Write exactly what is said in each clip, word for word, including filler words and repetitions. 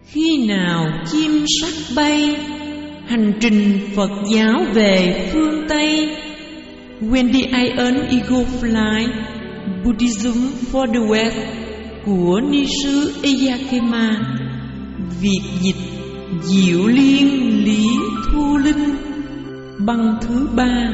Khi nào chim sắc bay, hành trình Phật giáo về phương Tây. When the Iron Eagle Fly, Buddhism for the West của ni sư Eyakema. Việt dịch Diệu Liên Lý Thu Linh. Băng thứ ba.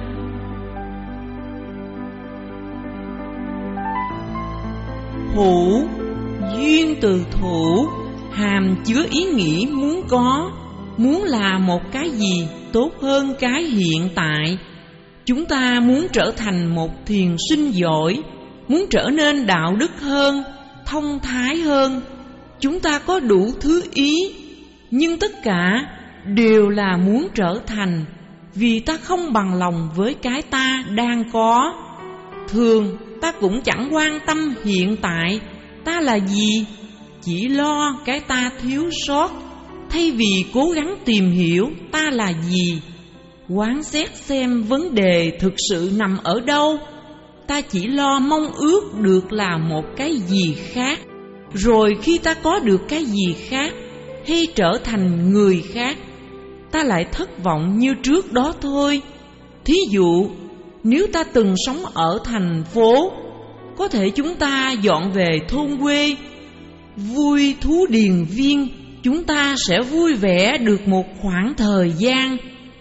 Hữu, duyên từ thủ, hàm chứa ý nghĩ muốn có, muốn là một cái gì tốt hơn cái hiện tại. Chúng ta muốn trở thành một thiền sinh giỏi, muốn trở nên đạo đức hơn, thông thái hơn. Chúng ta có đủ thứ ý, nhưng tất cả đều là muốn trở thành, vì ta không bằng lòng với cái ta đang có. Thường ta cũng chẳng quan tâm hiện tại ta là gì, chỉ lo cái ta thiếu sót, thay vì cố gắng tìm hiểu ta là gì. Quán xét xem vấn đề thực sự nằm ở đâu. Ta chỉ lo mong ước được là một cái gì khác, rồi khi ta có được cái gì khác hay trở thành người khác, ta lại thất vọng như trước đó thôi. Thí dụ, nếu ta từng sống ở thành phố, có thể chúng ta dọn về thôn quê, vui thú điền viên, chúng ta sẽ vui vẻ được một khoảng thời gian.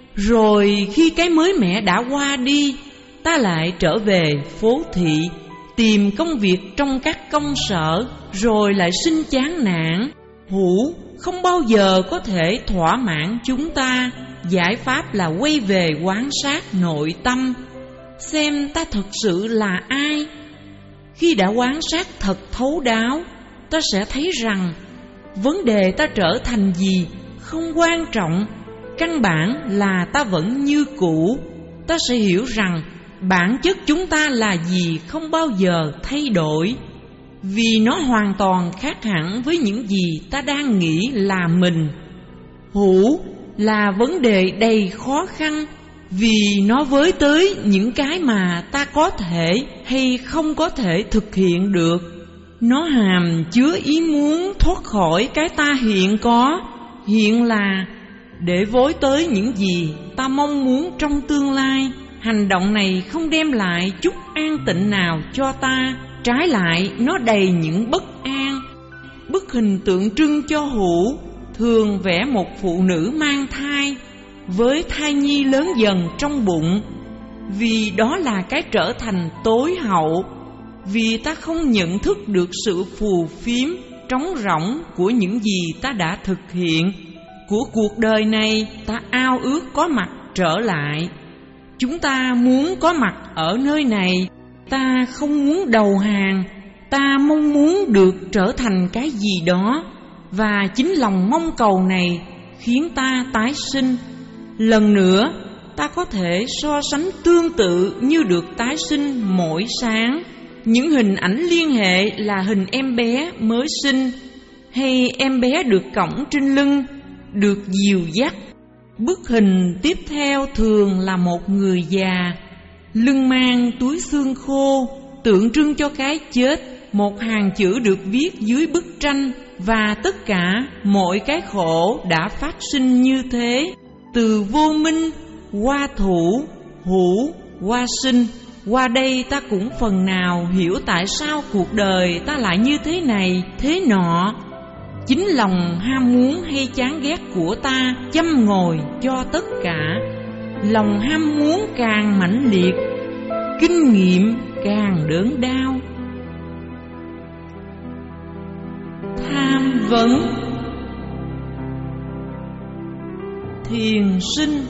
Rồi khi cái mới mẻ đã qua đi, ta lại trở về phố thị, tìm công việc trong các công sở, rồi lại sinh chán nản. Hữu không bao giờ có thể thỏa mãn chúng ta. Giải pháp là quay về quan sát nội tâm, xem ta thực sự là ai. Khi đã quan sát thật thấu đáo, ta sẽ thấy rằng vấn đề ta trở thành gì không quan trọng, căn bản là ta vẫn như cũ. Ta sẽ hiểu rằng bản chất chúng ta là gì không bao giờ thay đổi, vì nó hoàn toàn khác hẳn với những gì ta đang nghĩ là mình. Hữu là vấn đề đầy khó khăn, vì nó với tới những cái mà ta có thể hay không có thể thực hiện được. Nó hàm chứa ý muốn thoát khỏi cái ta hiện có, hiện là để vối tới những gì ta mong muốn trong tương lai. Hành động này không đem lại chút an tịnh nào cho ta, trái lại nó đầy những bất an. Bức hình tượng trưng cho hữu thường vẽ một phụ nữ mang thai, với thai nhi lớn dần trong bụng, vì đó là cái trở thành tối hậu. Vì ta không nhận thức được sự phù phiếm, trống rỗng của những gì ta đã thực hiện, của cuộc đời này, ta ao ước có mặt trở lại. Chúng ta muốn có mặt ở nơi này, ta không muốn đầu hàng, ta mong muốn được trở thành cái gì đó, và chính lòng mong cầu này khiến ta tái sinh. Lần nữa, ta có thể so sánh tương tự như được tái sinh mỗi sáng. Những hình ảnh liên hệ là hình em bé mới sinh, hay em bé được cõng trên lưng, được dìu dắt. Bức hình tiếp theo thường là một người già, lưng mang túi xương khô, tượng trưng cho cái chết. Một hàng chữ được viết dưới bức tranh, và tất cả mọi cái khổ đã phát sinh như thế, từ vô minh qua thủ, hữu qua sinh. Qua đây ta cũng phần nào hiểu tại sao cuộc đời ta lại như thế này thế nọ. Chính lòng ham muốn hay chán ghét của ta châm ngòi cho tất cả. Lòng ham muốn càng mãnh liệt, kinh nghiệm càng đớn đau. Tham vấn. Thiền sinh.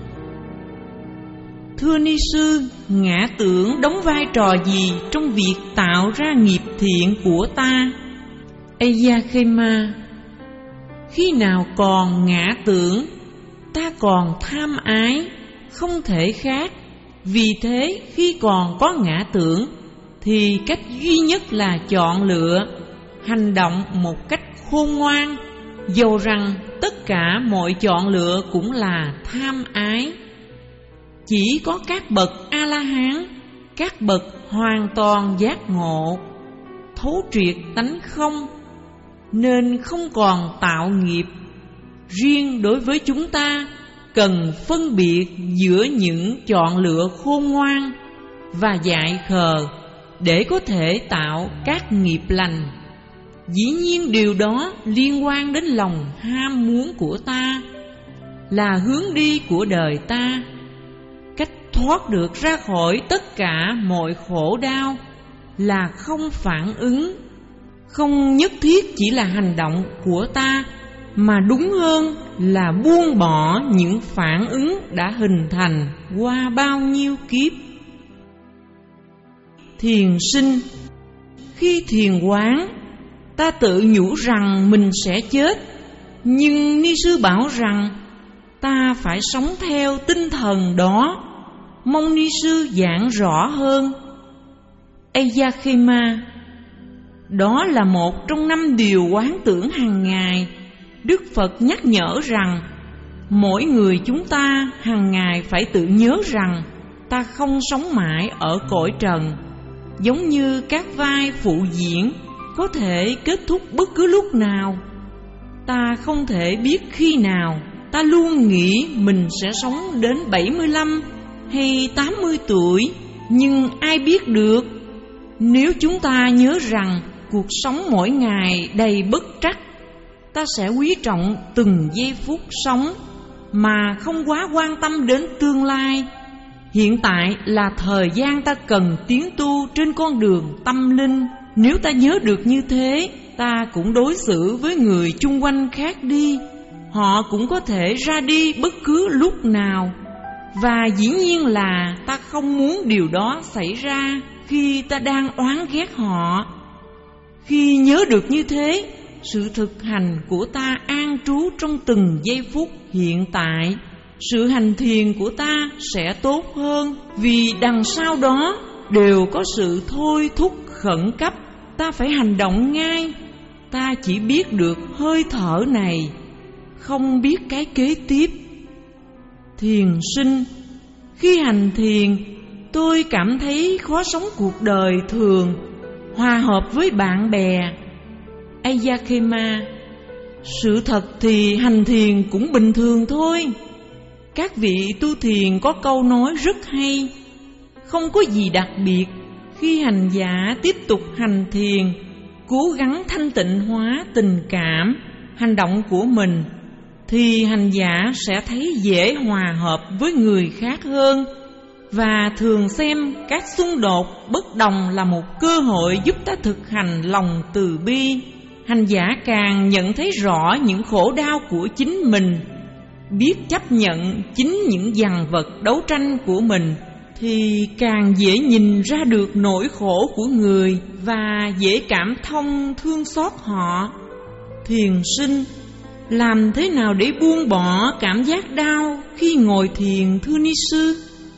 Thưa ni sư, ngã tưởng đóng vai trò gì trong việc tạo ra nghiệp thiện của ta? Eyakema. Khi nào còn ngã tưởng, ta còn tham ái, không thể khác. Vì thế khi còn có ngã tưởng, thì cách duy nhất là chọn lựa, hành động một cách khôn ngoan, dầu rằng tất cả mọi chọn lựa cũng là tham ái. Chỉ có các bậc A-la-hán, các bậc hoàn toàn giác ngộ, thấu triệt tánh không, nên không còn tạo nghiệp. Riêng đối với chúng ta, cần phân biệt giữa những chọn lựa khôn ngoan và dại khờ để có thể tạo các nghiệp lành. Dĩ nhiên điều đó liên quan đến lòng ham muốn của ta, là hướng đi của đời ta. Cách thoát được ra khỏi tất cả mọi khổ đau là không phản ứng. Không nhất thiết chỉ là hành động của ta, mà đúng hơn là buông bỏ những phản ứng đã hình thành qua bao nhiêu kiếp. Thiền sinh. Khi thiền quán, ta tự nhủ rằng mình sẽ chết, nhưng ni sư bảo rằng ta phải sống theo tinh thần đó. Mong ni sư giảng rõ hơn. Eyakema. Đó là một trong năm điều quán tưởng hàng ngày. Đức Phật nhắc nhở rằng mỗi người chúng ta hàng ngày phải tự nhớ rằng ta không sống mãi ở cõi trần. Giống như các vai phụ diễn có thể kết thúc bất cứ lúc nào. Ta không thể biết khi nào. Ta luôn nghĩ mình sẽ sống đến bảy mươi lăm hay tám mươi tuổi, nhưng ai biết được. Nếu chúng ta nhớ rằng cuộc sống mỗi ngày đầy bất trắc, ta sẽ quý trọng từng giây phút sống mà không quá quan tâm đến tương lai. Hiện tại là thời gian ta cần tiến tu trên con đường tâm linh. Nếu ta nhớ được như thế, ta cũng đối xử với người chung quanh khác đi. Họ cũng có thể ra đi bất cứ lúc nào. Và dĩ nhiên là ta không muốn điều đó xảy ra khi ta đang oán ghét họ. Khi nhớ được như thế, sự thực hành của ta an trú trong từng giây phút hiện tại. Sự hành thiền của ta sẽ tốt hơn, vì đằng sau đó đều có sự thôi thúc khẩn cấp. Ta phải hành động ngay. Ta chỉ biết được hơi thở này, không biết cái kế tiếp. Thiền sinh. Khi hành thiền, tôi cảm thấy khó sống cuộc đời thường, hòa hợp với bạn bè. Eyakema. Sự thật thì hành thiền cũng bình thường thôi. Các vị tu thiền có câu nói rất hay: không có gì đặc biệt. Khi hành giả tiếp tục hành thiền, cố gắng thanh tịnh hóa tình cảm, hành động của mình, thì hành giả sẽ thấy dễ hòa hợp với người khác hơn, và thường xem các xung đột bất đồng là một cơ hội giúp ta thực hành lòng từ bi. Hành giả càng nhận thấy rõ những khổ đau của chính mình, biết chấp nhận chính những dằn vật đấu tranh của mình, thì càng dễ nhìn ra được nỗi khổ của người và dễ cảm thông thương xót họ. Thiền sinh. Làm thế nào để buông bỏ cảm giác đau khi ngồi thiền thưa ni sư?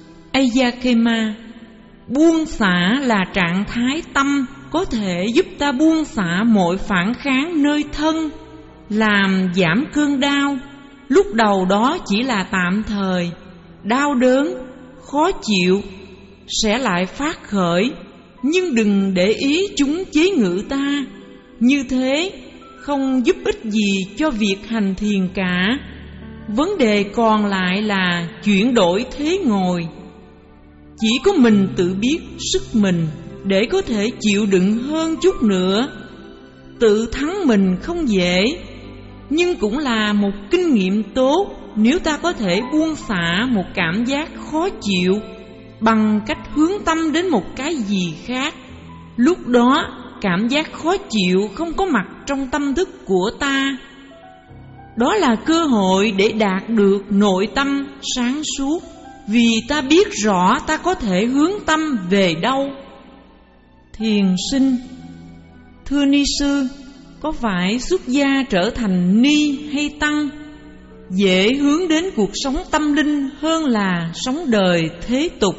Eyakema. Buông xả là trạng thái tâm có thể giúp ta buông xả mọi phản kháng nơi thân, làm giảm cơn đau. Lúc đầu đó chỉ là tạm thời, đau đớn, khó chịu sẽ lại phát khởi, nhưng đừng để ý chúng chế ngự ta. Như thế không giúp ích gì cho việc hành thiền cả. Vấn đề còn lại là chuyển đổi thế ngồi. Chỉ có mình tự biết sức mình để có thể chịu đựng hơn chút nữa. Tự thắng mình không dễ, nhưng cũng là một kinh nghiệm tốt nếu ta có thể buông xả một cảm giác khó chịu bằng cách hướng tâm đến một cái gì khác. Lúc đó cảm giác khó chịu không có mặt trong tâm thức của ta. Đó là cơ hội để đạt được nội tâm sáng suốt, vì ta biết rõ ta có thể hướng tâm về đâu. Thiền sinh. Thưa ni sư, có phải xuất gia trở thành ni hay tăng dễ hướng đến cuộc sống tâm linh hơn là sống đời thế tục?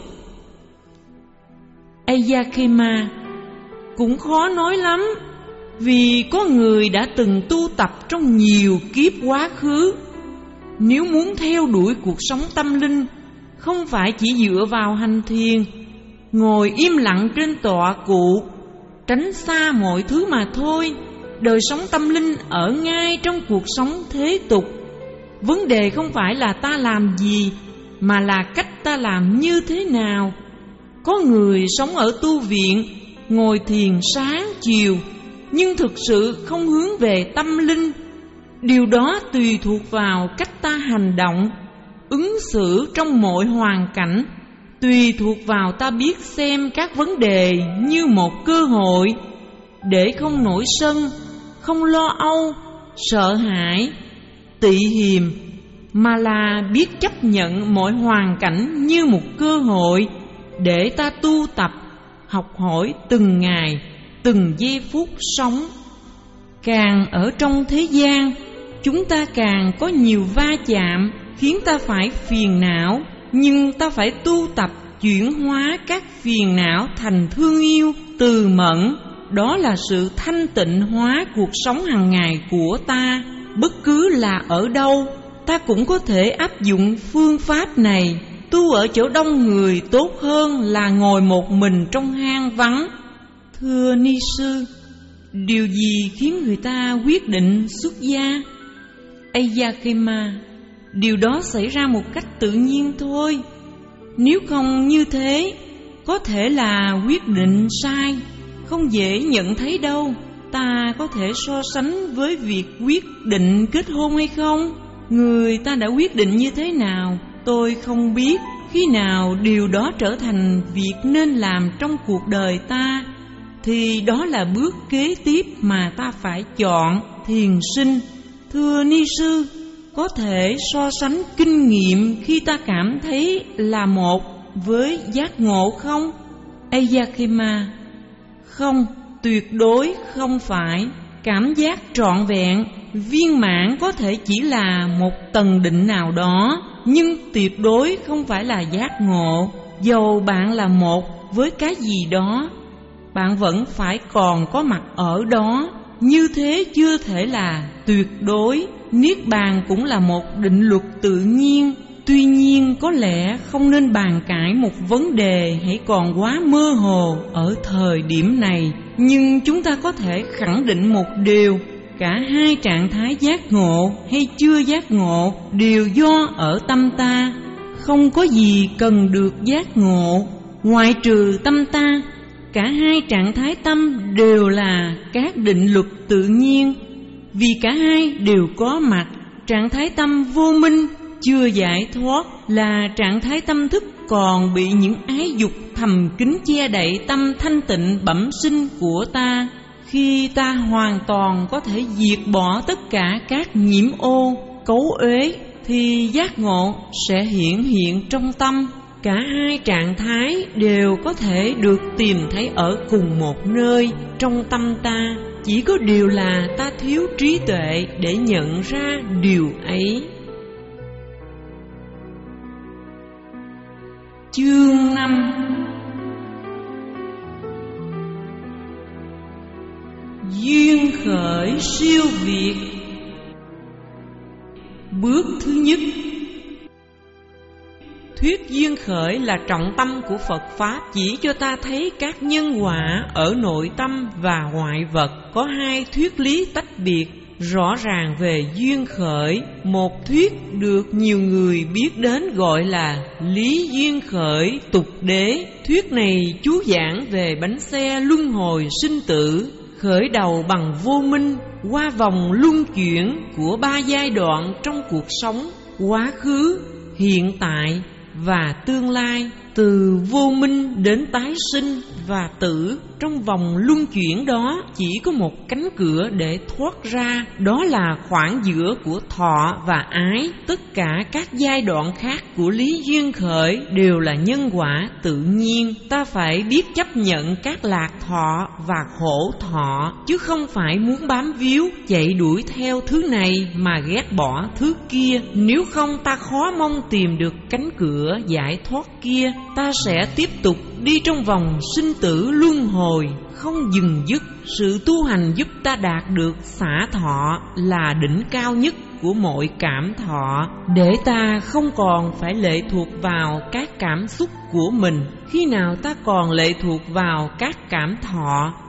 Eyakema. Cũng khó nói lắm, vì có người đã từng tu tập trong nhiều kiếp quá khứ. Nếu muốn theo đuổi cuộc sống tâm linh, không phải chỉ dựa vào hành thiền, ngồi im lặng trên tọa cụ, tránh xa mọi thứ mà thôi. đời sống tâm linh ở ngay trong cuộc sống thế tục. Vấn đề không phải là ta làm gì, mà là cách ta làm như thế nào. Có người sống ở tu viện, ngồi thiền sáng chiều, nhưng thực sự không hướng về tâm linh. Điều đó tùy thuộc vào cách ta hành động, ứng xử trong mọi hoàn cảnh, tùy thuộc vào ta biết xem các vấn đề như một cơ hội, để không nổi sân, không lo âu, sợ hãi, tị hiềm, mà là biết chấp nhận mọi hoàn cảnh như một cơ hội để ta tu tập, học hỏi từng ngày, từng giây phút sống. Càng ở trong thế gian, chúng ta càng có nhiều va chạm khiến ta phải phiền não, nhưng ta phải tu tập chuyển hóa các phiền não thành thương yêu, từ mẫn. Đó là sự thanh tịnh hóa cuộc sống hàng ngày của ta. Bất cứ là ở đâu, ta cũng có thể áp dụng phương pháp này. Tu ở chỗ đông người tốt hơn là ngồi một mình trong hang vắng. Thưa ni sư, điều gì khiến người ta quyết định xuất gia? Ayakema, điều đó xảy ra một cách tự nhiên thôi. Nếu không như thế, có thể là quyết định sai, không dễ nhận thấy đâu. Ta có thể so sánh với việc quyết định kết hôn hay không? Người ta đã quyết định như thế nào, tôi không biết. Khi nào điều đó trở thành việc nên làm trong cuộc đời ta, thì đó là bước kế tiếp mà ta phải chọn, thiền sinh. Thưa ni sư, có thể so sánh kinh nghiệm khi ta cảm thấy là một với giác ngộ không? Ayakema, không, tuyệt đối không phải. Cảm giác trọn vẹn, viên mãn có thể chỉ là một tầng định nào đó, nhưng tuyệt đối không phải là giác ngộ. Dầu bạn là một với cái gì đó, bạn vẫn phải còn có mặt ở đó. Như thế chưa thể là tuyệt đối. Niết bàn cũng là một định luật tự nhiên. Tuy nhiên có lẽ không nên bàn cãi một vấn đề hãy còn quá mơ hồ ở thời điểm này. Nhưng chúng ta có thể khẳng định một điều: cả hai trạng thái giác ngộ hay chưa giác ngộ đều do ở tâm ta. Không có gì cần được giác ngộ ngoại trừ tâm ta. Cả hai trạng thái tâm đều là các định luật tự nhiên, vì cả hai đều có mặt. Trạng thái tâm vô minh, chưa giải thoát, là trạng thái tâm thức còn bị những ái dục thầm kín che đậy tâm thanh tịnh bẩm sinh của ta. Khi ta hoàn toàn có thể diệt bỏ tất cả các nhiễm ô, cấu uế, thì giác ngộ sẽ hiển hiện trong tâm. Cả hai trạng thái đều có thể được tìm thấy ở cùng một nơi trong tâm ta. Chỉ có điều là ta thiếu trí tuệ để nhận ra điều ấy. Chương năm. Duyên khởi siêu việt. Bước thứ nhất. Thuyết duyên khởi là trọng tâm của Phật Pháp, chỉ cho ta thấy các nhân quả ở nội tâm và ngoại vật. Có hai thuyết lý tách biệt rõ ràng về duyên khởi. Một thuyết được nhiều người biết đến gọi là lý duyên khởi tục đế. Thuyết này chú giảng về bánh xe luân hồi sinh tử, khởi đầu bằng vô minh, qua vòng luân chuyển của ba giai đoạn trong cuộc sống: quá khứ, hiện tại và tương lai. Từ vô minh đến tái sinh và tử, trong vòng luân chuyển đó chỉ có một cánh cửa để thoát ra, đó là khoảng giữa của thọ và ái. Tất cả các giai đoạn khác của lý duyên khởi đều là nhân quả tự nhiên. Ta phải biết chấp nhận các lạc thọ và khổ thọ, chứ không phải muốn bám víu chạy đuổi theo thứ này mà ghét bỏ thứ kia. Nếu không, ta khó mong tìm được cánh cửa giải thoát kia. Ta sẽ tiếp tục đi trong vòng sinh tử luân hồi không dừng dứt. Sự tu hành giúp ta đạt được xả thọ, là đỉnh cao nhất của mọi cảm thọ, để ta không còn phải lệ thuộc vào các cảm xúc của mình. Khi nào ta còn lệ thuộc vào các cảm thọ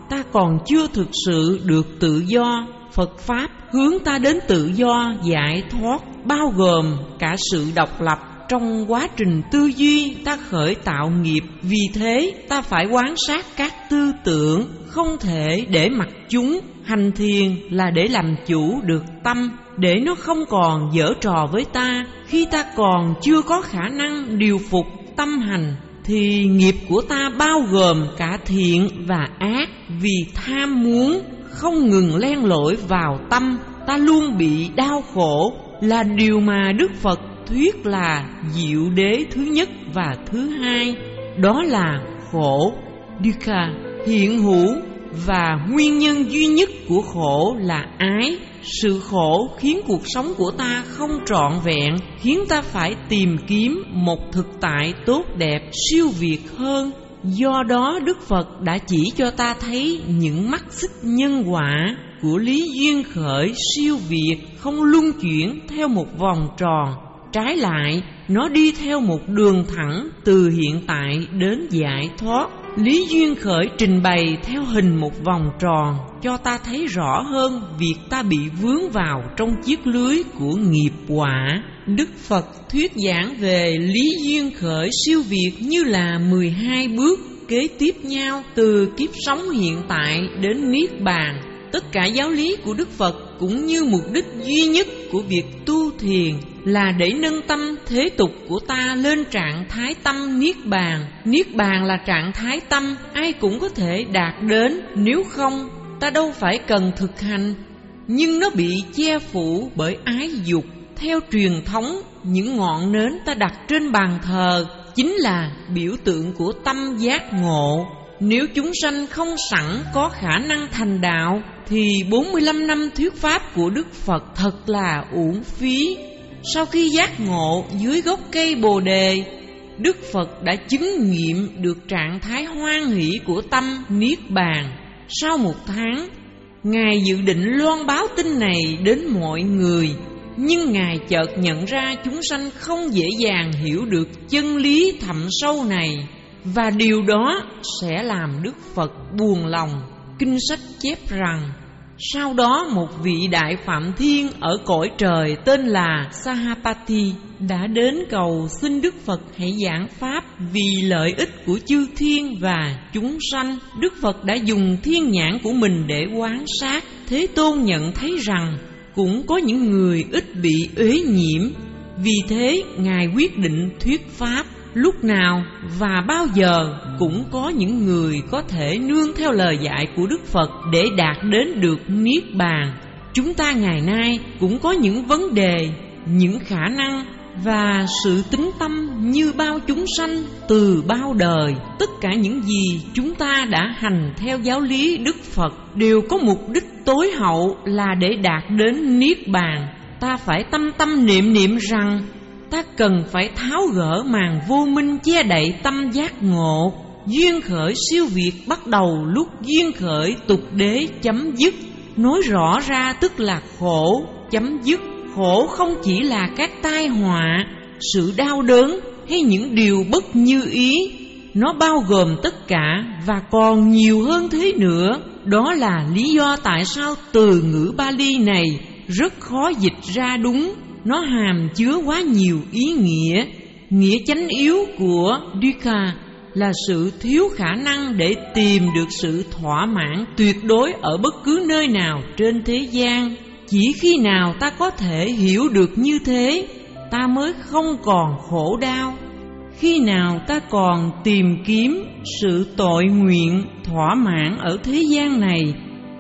ta còn chưa thực sự được tự do. Phật Pháp hướng ta đến tự do giải thoát, bao gồm cả sự độc lập. Trong quá trình tư duy, ta khởi tạo nghiệp. Vì thế, ta phải quan sát các tư tưởng, không thể để mặc chúng. Hành thiền là để làm chủ được tâm, để nó không còn giở trò với ta. Khi ta còn chưa có khả năng điều phục tâm hành, thì nghiệp của ta bao gồm cả thiện và ác. Vì tham muốn không ngừng len lỏi vào tâm, ta luôn bị đau khổ, là điều mà Đức Phật thuyết là diệu đế thứ nhất và thứ hai. Đó là khổ, dukkha, hiện hữu, và nguyên nhân duy nhất của khổ là ái. Sự khổ khiến cuộc sống của ta không trọn vẹn, khiến ta phải tìm kiếm một thực tại tốt đẹp, siêu việt hơn. Do đó Đức Phật đã chỉ cho ta thấy những mắt xích nhân quả của lý duyên khởi siêu việt không luân chuyển theo một vòng tròn. Trái lại, nó đi theo một đường thẳng từ hiện tại đến giải thoát. Lý duyên khởi trình bày theo hình một vòng tròn, cho ta thấy rõ hơn việc ta bị vướng vào trong chiếc lưới của nghiệp quả. Đức Phật thuyết giảng về lý duyên khởi siêu việt như là mười hai bước kế tiếp nhau từ kiếp sống hiện tại đến niết bàn. Tất cả giáo lý của Đức Phật cũng như mục đích duy nhất của việc tu thiền là để nâng tâm thế tục của ta lên trạng thái tâm niết bàn. Niết bàn là trạng thái tâm ai cũng có thể đạt đến, nếu không ta đâu phải cần thực hành. Nhưng nó bị che phủ bởi ái dục. Theo truyền thống, những ngọn nến ta đặt trên bàn thờ chính là biểu tượng của tâm giác ngộ. Nếu chúng sanh không sẵn có khả năng thành đạo, thì bốn mươi lăm năm thuyết pháp của Đức Phật thật là uổng phí. Sau khi giác ngộ dưới gốc cây Bồ Đề, Đức Phật đã chứng nghiệm được trạng thái hoan hỷ của tâm niết bàn. Sau một tháng, Ngài dự định loan báo tin này đến mọi người, nhưng Ngài chợt nhận ra chúng sanh không dễ dàng hiểu được chân lý thẳm sâu này, và điều đó sẽ làm Đức Phật buồn lòng. Kinh sách chép rằng, sau đó một vị đại phạm thiên ở cõi trời tên là Sahapati đã đến cầu xin Đức Phật hãy giảng pháp vì lợi ích của chư thiên và chúng sanh. Đức Phật đã dùng thiên nhãn của mình để quan sát. Thế Tôn nhận thấy rằng cũng có những người ít bị uế nhiễm. Vì thế Ngài quyết định thuyết pháp. Lúc nào và bao giờ cũng có những người có thể nương theo lời dạy của Đức Phật để đạt đến được niết bàn. Chúng ta ngày nay cũng có những vấn đề, những khả năng và sự tín tâm như bao chúng sanh từ bao đời. Tất cả những gì chúng ta đã hành theo giáo lý Đức Phật đều có mục đích tối hậu là để đạt đến niết bàn. Ta phải tâm tâm niệm niệm rằng ta cần phải tháo gỡ màn vô minh che đậy tâm giác ngộ. Duyên khởi siêu việt bắt đầu lúc duyên khởi tục đế chấm dứt. Nói rõ ra tức là khổ chấm dứt. Khổ không chỉ là các tai họa, sự đau đớn hay những điều bất như ý. Nó bao gồm tất cả và còn nhiều hơn thế nữa. Đó là lý do tại sao từ ngữ Pali này rất khó dịch ra đúng. Nó hàm chứa quá nhiều ý nghĩa. Nghĩa chánh yếu của dukkha là sự thiếu khả năng để tìm được sự thỏa mãn tuyệt đối ở bất cứ nơi nào trên thế gian. Chỉ khi nào ta có thể hiểu được như thế, ta mới không còn khổ đau. Khi nào ta còn tìm kiếm sự tội nguyện thỏa mãn ở thế gian này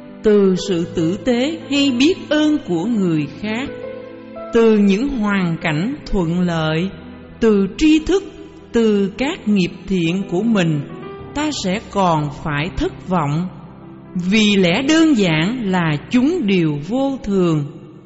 từ sự tử tế hay biết ơn của người khác, từ những hoàn cảnh thuận lợi, từ tri thức, từ các nghiệp thiện của mình, ta sẽ còn phải thất vọng. Vì lẽ đơn giản là chúng đều vô thường.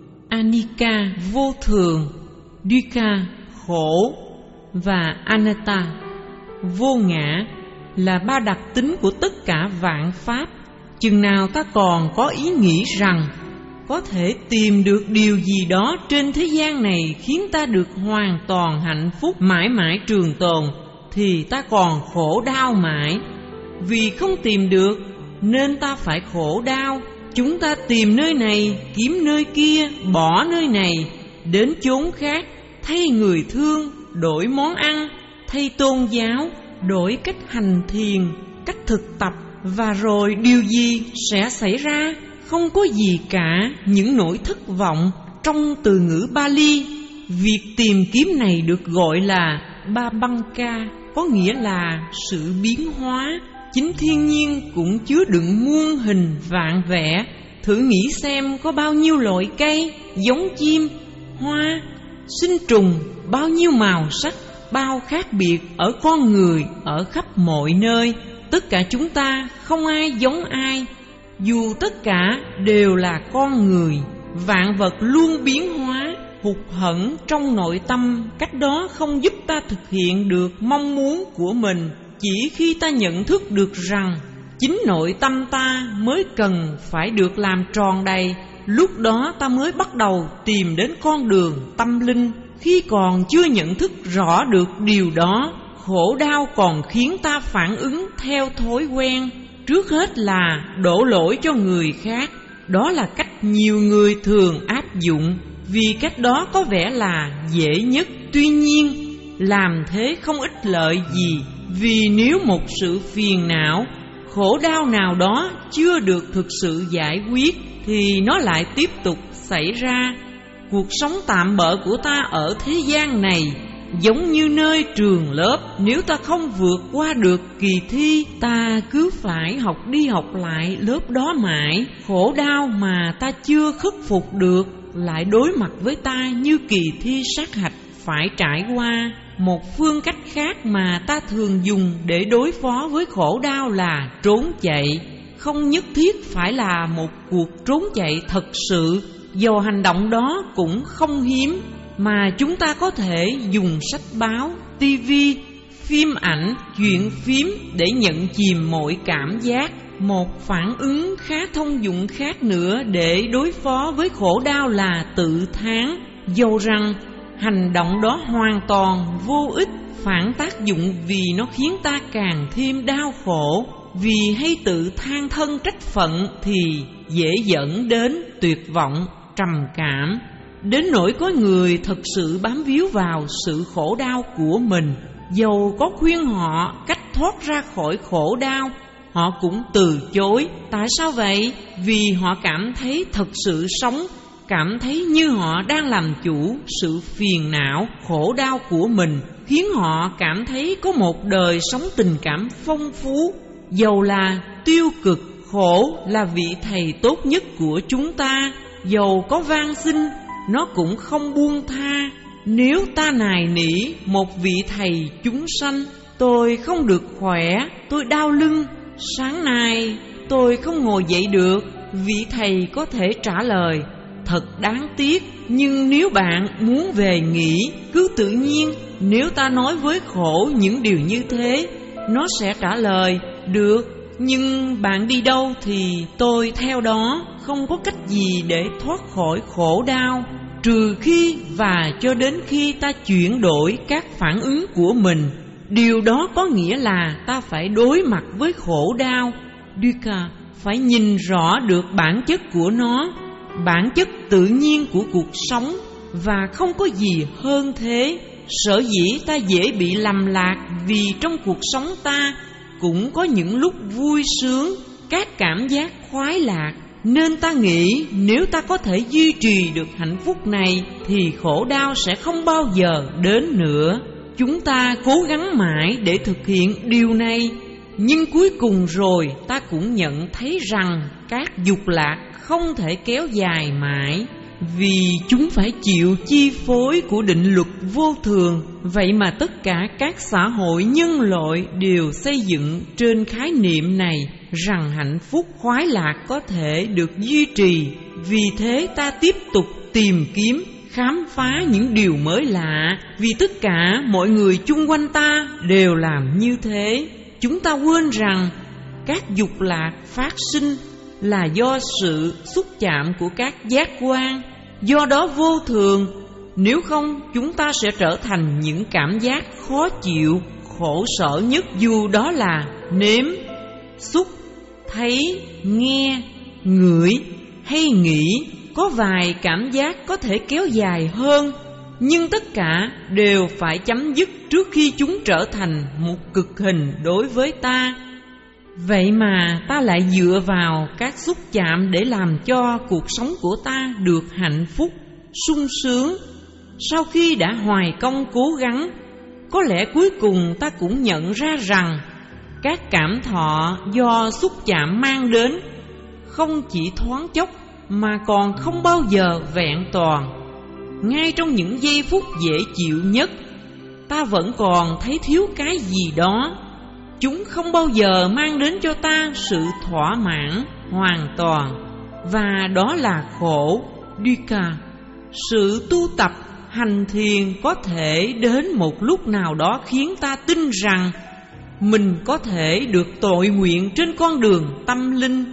Anicca vô thường, dukkha khổ và anatta vô ngã là ba đặc tính của tất cả vạn pháp. Chừng nào ta còn có ý nghĩ rằng có thể tìm được điều gì đó trên thế gian này khiến ta được hoàn toàn hạnh phúc mãi mãi trường tồn, thì ta còn khổ đau mãi. Vì không tìm được nên ta phải khổ đau. Chúng ta tìm nơi này, kiếm nơi kia, bỏ nơi này, đến chốn khác, thay người thương, đổi món ăn, thay tôn giáo, đổi cách hành thiền, cách thực tập. Và rồi điều gì sẽ xảy ra? Không có gì cả, những nỗi thất vọng. Trong từ ngữ Pali, việc tìm kiếm này được gọi là Babbanka, có nghĩa là sự biến hóa. Chính thiên nhiên cũng chứa đựng muôn hình vạn vẻ. Thử nghĩ xem có bao nhiêu loại cây, giống chim, hoa, sinh trùng, bao nhiêu màu sắc, bao khác biệt ở con người, ở khắp mọi nơi. Tất cả chúng ta không ai giống ai, dù tất cả đều là con người. Vạn vật luôn biến hóa, hụt hẫng trong nội tâm. Cách đó không giúp ta thực hiện được mong muốn của mình. Chỉ khi ta nhận thức được rằng chính nội tâm ta mới cần phải được làm tròn đầy, lúc đó ta mới bắt đầu tìm đến con đường tâm linh. Khi còn chưa nhận thức rõ được điều đó, khổ đau còn khiến ta phản ứng theo thói quen. Trước hết là đổ lỗi cho người khác. Đó là cách nhiều người thường áp dụng, vì cách đó có vẻ là dễ nhất. Tuy nhiên, làm thế không ích lợi gì, vì nếu một sự phiền não, khổ đau nào đó chưa được thực sự giải quyết, thì nó lại tiếp tục xảy ra. Cuộc sống tạm bợ của ta ở thế gian này giống như nơi trường lớp. Nếu ta không vượt qua được kỳ thi, ta cứ phải học đi học lại lớp đó mãi. Khổ đau mà ta chưa khắc phục được lại đối mặt với ta như kỳ thi sát hạch phải trải qua. Một phương cách khác mà ta thường dùng để đối phó với khổ đau là trốn chạy. Không nhất thiết phải là một cuộc trốn chạy thật sự, dù hành động đó cũng không hiếm, mà chúng ta có thể dùng sách báo, tivi, phim ảnh, chuyện phím để nhận chìm mọi cảm giác. Một phản ứng khá thông dụng khác nữa để đối phó với khổ đau là tự thán, dầu rằng hành động đó hoàn toàn vô ích, phản tác dụng vì nó khiến ta càng thêm đau khổ. Vì hay tự than thân trách phận thì dễ dẫn đến tuyệt vọng, trầm cảm, đến nỗi có người thật sự bám víu vào sự khổ đau của mình. Dầu có khuyên họ cách thoát ra khỏi khổ đau, họ cũng từ chối. Tại sao vậy? Vì họ cảm thấy thật sự sống, cảm thấy như họ đang làm chủ sự phiền não, khổ đau của mình, khiến họ cảm thấy có một đời sống tình cảm phong phú. Dầu là tiêu cực, khổ là vị thầy tốt nhất của chúng ta. Dầu có van xin, nó cũng không buông tha. Nếu ta nài nỉ một vị thầy chúng sanh, tôi không được khỏe, tôi đau lưng, sáng nay tôi không ngồi dậy được, vị thầy có thể trả lời: thật đáng tiếc, nhưng nếu bạn muốn về nghỉ, cứ tự nhiên. Nếu ta nói với khổ những điều như thế, nó sẽ trả lời: được, nhưng bạn đi đâu thì tôi theo đó. Không có cách gì để thoát khỏi khổ đau, trừ khi và cho đến khi ta chuyển đổi các phản ứng của mình. Điều đó có nghĩa là ta phải đối mặt với khổ đau, dukkha, phải nhìn rõ được bản chất của nó, bản chất tự nhiên của cuộc sống, và không có gì hơn thế. Sở dĩ ta dễ bị lầm lạc vì trong cuộc sống ta cũng có những lúc vui sướng, các cảm giác khoái lạc. Nên ta nghĩ nếu ta có thể duy trì được hạnh phúc này thì khổ đau sẽ không bao giờ đến nữa. Chúng ta cố gắng mãi để thực hiện điều này, nhưng cuối cùng rồi ta cũng nhận thấy rằng các dục lạc không thể kéo dài mãi, vì chúng phải chịu chi phối của định luật vô thường. Vậy mà tất cả các xã hội nhân loại đều xây dựng trên khái niệm này, rằng hạnh phúc khoái lạc có thể được duy trì. Vì thế ta tiếp tục tìm kiếm, khám phá những điều mới lạ, vì tất cả mọi người chung quanh ta đều làm như thế. Chúng ta quên rằng các dục lạc phát sinh là do sự xúc chạm của các giác quan, do đó vô thường. Nếu không, chúng ta sẽ trở thành những cảm giác khó chịu, khổ sở nhất, dù đó là nếm, xúc, thấy, nghe, ngửi hay nghĩ có vài cảm giác có thể kéo dài hơn, nhưng tất cả đều phải chấm dứt trước khi chúng trở thành một cực hình đối với ta. Vậy mà ta lại dựa vào các xúc chạm để làm cho cuộc sống của ta được hạnh phúc, sung sướng. Sau khi đã hoài công cố gắng, có lẽ cuối cùng ta cũng nhận ra rằng các cảm thọ do xúc chạm mang đến không chỉ thoáng chốc mà còn không bao giờ vẹn toàn. Ngay trong những giây phút dễ chịu nhất, ta vẫn còn thấy thiếu cái gì đó. Chúng không bao giờ mang đến cho ta sự thỏa mãn hoàn toàn, và đó là khổ, dukkha. Sự tu tập hành thiền có thể đến một lúc nào đó khiến ta tin rằng mình có thể được tội nguyện trên con đường tâm linh.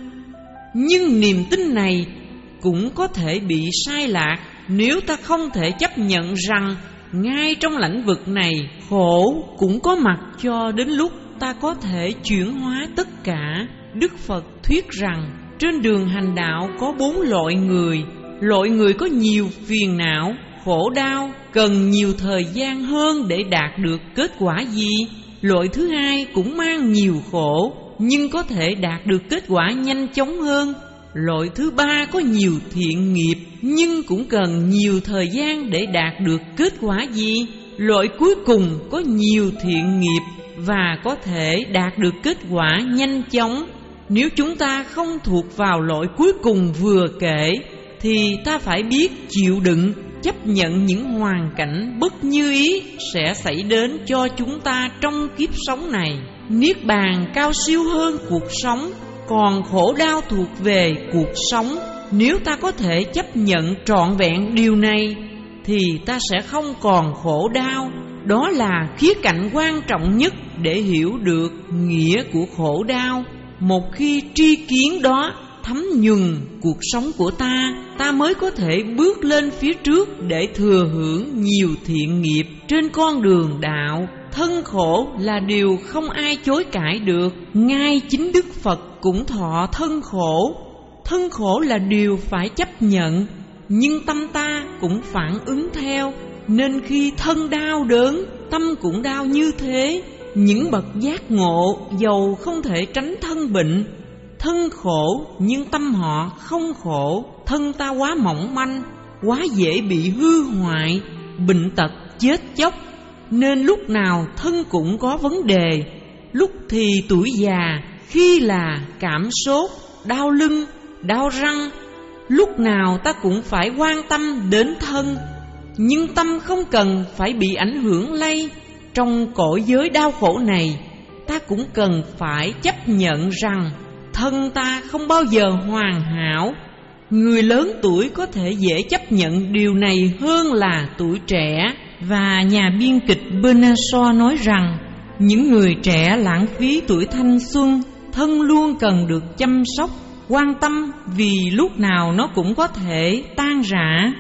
Nhưng niềm tin này cũng có thể bị sai lạc nếu ta không thể chấp nhận rằng ngay trong lĩnh vực này khổ cũng có mặt cho đến lúc ta có thể chuyển hóa tất cả. Đức Phật thuyết rằng trên đường hành đạo có bốn loại người. Loại người có nhiều phiền não, khổ đau, cần nhiều thời gian hơn để đạt được kết quả gì. Loại thứ hai cũng mang nhiều khổ, nhưng có thể đạt được kết quả nhanh chóng hơn. Loại thứ ba có nhiều thiện nghiệp, nhưng cũng cần nhiều thời gian để đạt được kết quả gì. Loại cuối cùng có nhiều thiện nghiệp và có thể đạt được kết quả nhanh chóng. Nếu chúng ta không thuộc vào loại cuối cùng vừa kể, thì ta phải biết chịu đựng, chấp nhận những hoàn cảnh bất như ý sẽ xảy đến cho chúng ta trong kiếp sống này. Niết bàn cao siêu hơn cuộc sống, còn khổ đau thuộc về cuộc sống. Nếu ta có thể chấp nhận trọn vẹn điều này, thì ta sẽ không còn khổ đau. Đó là khía cạnh quan trọng nhất để hiểu được nghĩa của khổ đau. Một khi tri kiến đó thấm nhuần cuộc sống của ta, ta mới có thể bước lên phía trước để thừa hưởng nhiều thiện nghiệp trên con đường đạo. Thân khổ là điều không ai chối cãi được. Ngay chính Đức Phật cũng thọ thân khổ. Thân khổ là điều phải chấp nhận, nhưng tâm ta cũng phản ứng theo, nên khi thân đau đớn, tâm cũng đau như thế. Những bậc giác ngộ dầu không thể tránh thân bệnh, thân khổ, nhưng tâm họ không khổ. Thân ta quá mỏng manh, quá dễ bị hư hoại, bệnh tật chết chóc, nên lúc nào thân cũng có vấn đề. Lúc thì tuổi già, khi là cảm sốt, đau lưng, đau răng. Lúc nào ta cũng phải quan tâm đến thân, nhưng tâm không cần phải bị ảnh hưởng lây. Trong cõi giới đau khổ này, ta cũng cần phải chấp nhận rằng thân ta không bao giờ hoàn hảo. Người lớn tuổi có thể dễ chấp nhận điều này hơn là tuổi trẻ. Và nhà biên kịch Bernard Shaw nói rằng những người trẻ lãng phí tuổi thanh xuân. Thân luôn cần được chăm sóc, quan tâm, vì lúc nào nó cũng có thể tan rã.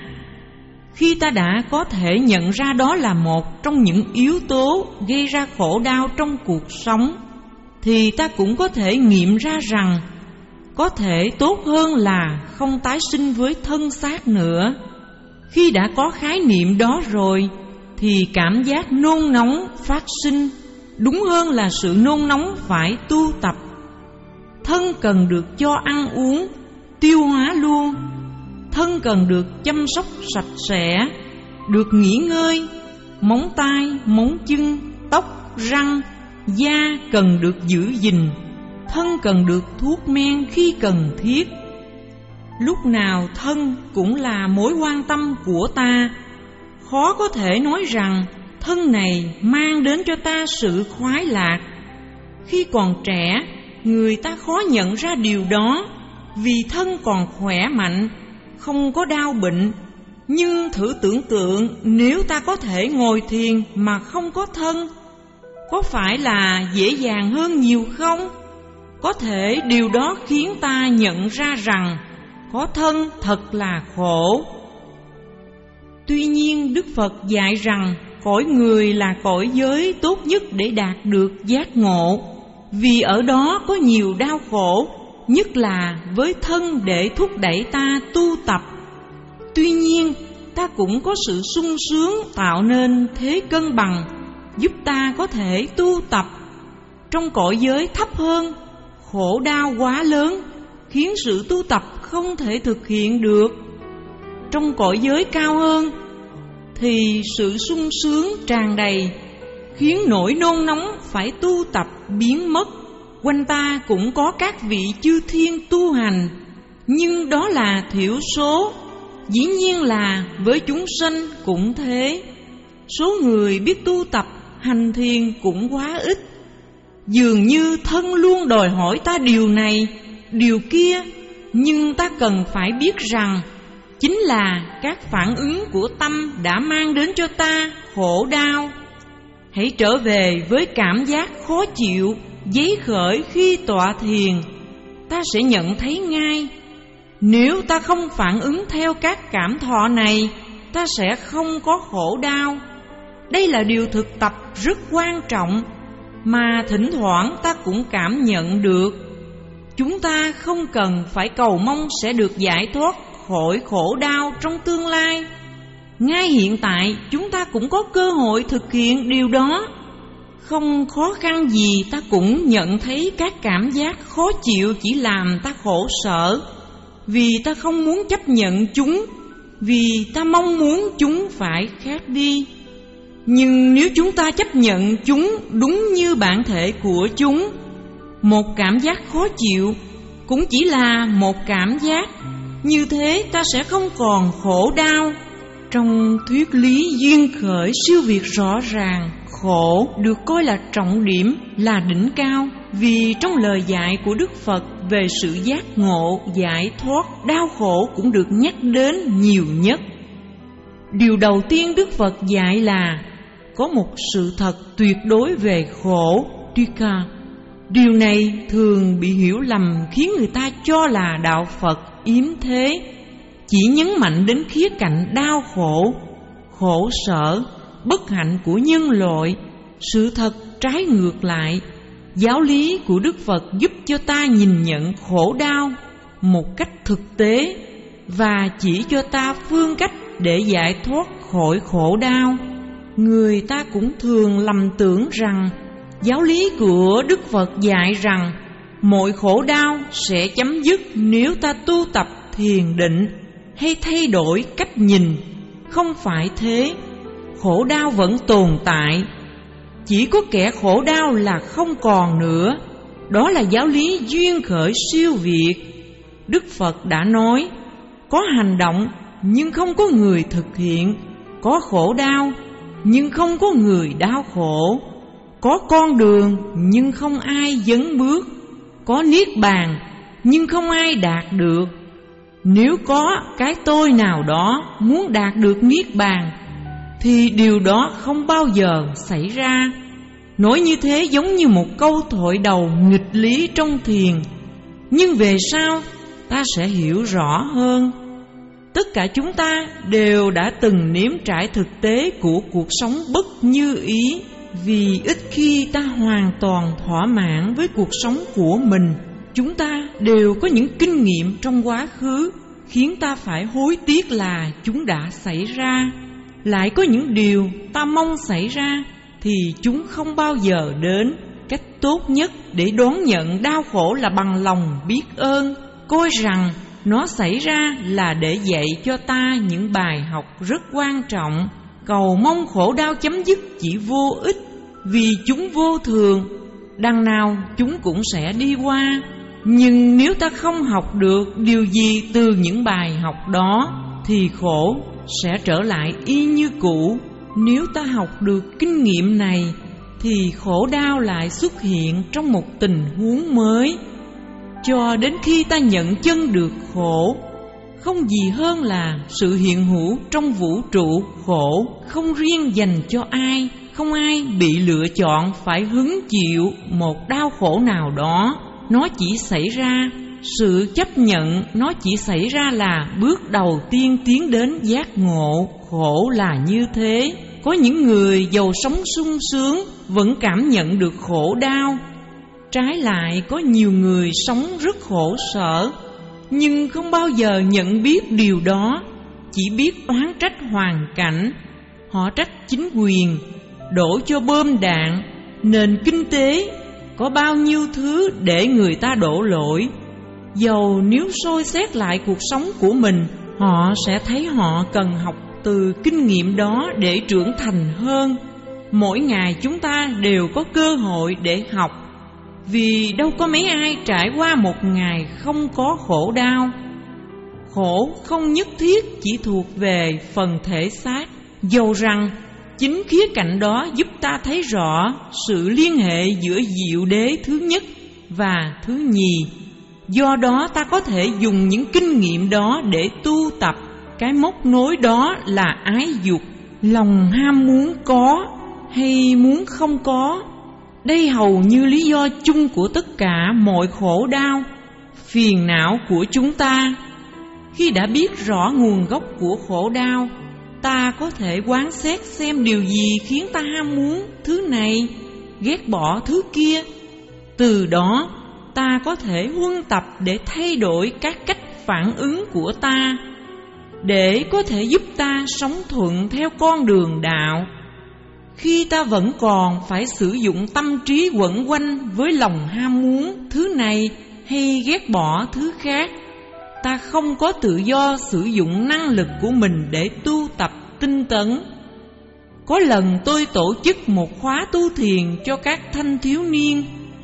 Khi ta đã có thể nhận ra đó là một trong những yếu tố gây ra khổ đau trong cuộc sống, thì ta cũng có thể nghiệm ra rằng có thể tốt hơn là không tái sinh với thân xác nữa. Khi đã có khái niệm đó rồi, thì cảm giác nôn nóng phát sinh. Đúng hơn là sự nôn nóng phải tu tập. Thân cần được cho ăn uống, tiêu hóa luôn. Thân cần được chăm sóc sạch sẽ, được nghỉ ngơi. Móng tay, móng chân, tóc, răng, da cần được giữ gìn. Thân cần được thuốc men khi cần thiết. Lúc nào thân cũng là mối quan tâm của ta. Khó có thể nói rằng thân này mang đến cho ta sự khoái lạc. Khi còn trẻ, người ta khó nhận ra điều đó, vì thân còn khỏe mạnh, không có đau bệnh. Nhưng thử tưởng tượng nếu ta có thể ngồi thiền mà không có thân, có phải là dễ dàng hơn nhiều không? Có thể điều đó khiến ta nhận ra rằng có thân thật là khổ. Tuy nhiên Đức Phật dạy rằng cõi người là cõi giới tốt nhất để đạt được giác ngộ, vì ở đó có nhiều đau khổ, nhất là với thân để thúc đẩy ta tu tập. Tuy nhiên, ta cũng có sự sung sướng tạo nên thế cân bằng, giúp ta có thể tu tập. Trong cõi giới thấp hơn, khổ đau quá lớn khiến sự tu tập không thể thực hiện được. Trong cõi giới cao hơn thì sự sung sướng tràn đầy, khiến nỗi nôn nóng phải tu tập biến mất. Quanh ta cũng có các vị chư thiên tu hành, nhưng đó là thiểu số. Dĩ nhiên là với chúng sanh cũng thế. Số người biết tu tập hành thiền cũng quá ít. Dường như thân luôn đòi hỏi ta điều này, điều kia. Nhưng ta cần phải biết rằng chính là các phản ứng của tâm đã mang đến cho ta khổ đau. Hãy trở về với cảm giác khó chịu dấy khởi khi tọa thiền. Ta sẽ nhận thấy ngay, nếu ta không phản ứng theo các cảm thọ này, ta sẽ không có khổ đau. Đây là điều thực tập rất quan trọng mà thỉnh thoảng ta cũng cảm nhận được. Chúng ta không cần phải cầu mong sẽ được giải thoát khỏi khổ đau trong tương lai. Ngay hiện tại chúng ta cũng có cơ hội thực hiện điều đó. Không khó khăn gì ta cũng nhận thấy các cảm giác khó chịu chỉ làm ta khổ sở, vì ta không muốn chấp nhận chúng, vì ta mong muốn chúng phải khác đi. Nhưng nếu chúng ta chấp nhận chúng đúng như bản thể của chúng, một cảm giác khó chịu cũng chỉ là một cảm giác, như thế ta sẽ không còn khổ đau. Trong thuyết lý duyên khởi siêu việt rõ ràng, khổ được coi là trọng điểm, là đỉnh cao. Vì trong lời dạy của Đức Phật về sự giác ngộ, giải thoát, đau khổ cũng được nhắc đến nhiều nhất. Điều đầu tiên Đức Phật dạy là có một sự thật tuyệt đối về khổ, dukkha. Điều này thường bị hiểu lầm khiến người ta cho là đạo Phật yếm thế, chỉ nhấn mạnh đến khía cạnh đau khổ, khổ sở, bất hạnh của nhân loại. Sự thật trái ngược lại. Giáo lý của Đức Phật giúp cho ta nhìn nhận khổ đau một cách thực tế và chỉ cho ta phương cách để giải thoát khỏi khổ đau. Người ta cũng thường lầm tưởng rằng giáo lý của Đức Phật dạy rằng mọi khổ đau sẽ chấm dứt nếu ta tu tập thiền định hay thay đổi cách nhìn. Không phải thế, khổ đau vẫn tồn tại. Chỉ có kẻ khổ đau là không còn nữa. Đó là giáo lý duyên khởi siêu việt. Đức Phật đã nói, có hành động nhưng không có người thực hiện, có khổ đau nhưng không có người đau khổ, có con đường nhưng không ai dấn bước, có niết bàn nhưng không ai đạt được. Nếu có cái tôi nào đó muốn đạt được niết bàn thì điều đó không bao giờ xảy ra. Nói như thế giống như một câu thoại đầu nghịch lý trong thiền. Nhưng về sau ta sẽ hiểu rõ hơn. Tất cả chúng ta đều đã từng nếm trải thực tế của cuộc sống bất như ý. Vì ít khi ta hoàn toàn thỏa mãn với cuộc sống của mình. Chúng ta đều có những kinh nghiệm trong quá khứ khiến ta phải hối tiếc là chúng đã xảy ra. Lại có những điều ta mong xảy ra thì chúng không bao giờ đến. Cách tốt nhất để đón nhận đau khổ là bằng lòng biết ơn, coi rằng nó xảy ra là để dạy cho ta những bài học rất quan trọng. Cầu mong khổ đau chấm dứt chỉ vô ích, vì chúng vô thường, đằng nào chúng cũng sẽ đi qua. Nhưng nếu ta không học được điều gì từ những bài học đó thì khổ sẽ trở lại y như cũ. Nếu ta học được kinh nghiệm này thì khổ đau lại xuất hiện trong một tình huống mới. Cho đến khi ta nhận chân được khổ không gì hơn là sự hiện hữu trong vũ trụ khổ, không riêng dành cho ai. Không ai bị lựa chọn phải hứng chịu một đau khổ nào đó. Nó chỉ xảy ra. Sự chấp nhận nó chỉ xảy ra là bước đầu tiên tiến đến giác ngộ. Khổ là như thế. Có những người giàu sống sung sướng vẫn cảm nhận được khổ đau. Trái lại, có nhiều người sống rất khổ sở, nhưng không bao giờ nhận biết điều đó, chỉ biết oán trách hoàn cảnh. Họ trách chính quyền, đổ cho bom đạn, nền kinh tế, có bao nhiêu thứ để người ta đổ lỗi. Dầu nếu soi xét lại cuộc sống của mình, họ sẽ thấy họ cần học từ kinh nghiệm đó để trưởng thành hơn. Mỗi ngày chúng ta đều có cơ hội để học, vì đâu có mấy ai trải qua một ngày không có khổ đau. Khổ không nhất thiết chỉ thuộc về phần thể xác, dầu rằng chính khía cạnh đó giúp ta thấy rõ sự liên hệ giữa diệu đế thứ nhất và thứ nhì. Do đó ta có thể dùng những kinh nghiệm đó để tu tập. Cái móc nối đó là ái dục, lòng ham muốn có hay muốn không có. Đây hầu như lý do chung của tất cả mọi khổ đau, phiền não của chúng ta. Khi đã biết rõ nguồn gốc của khổ đau, ta có thể quán xét xem điều gì khiến ta ham muốn thứ này, ghét bỏ thứ kia. Từ đó ta có thể huân tập để thay đổi các cách phản ứng của ta, để có thể giúp ta sống thuận theo con đường đạo. Khi ta vẫn còn phải sử dụng tâm trí quẩn quanh với lòng ham muốn thứ này hay ghét bỏ thứ khác, ta không có tự do sử dụng năng lực của mình để tu tập tinh tấn. Có lần tôi tổ chức một khóa tu thiền cho các thanh thiếu niên,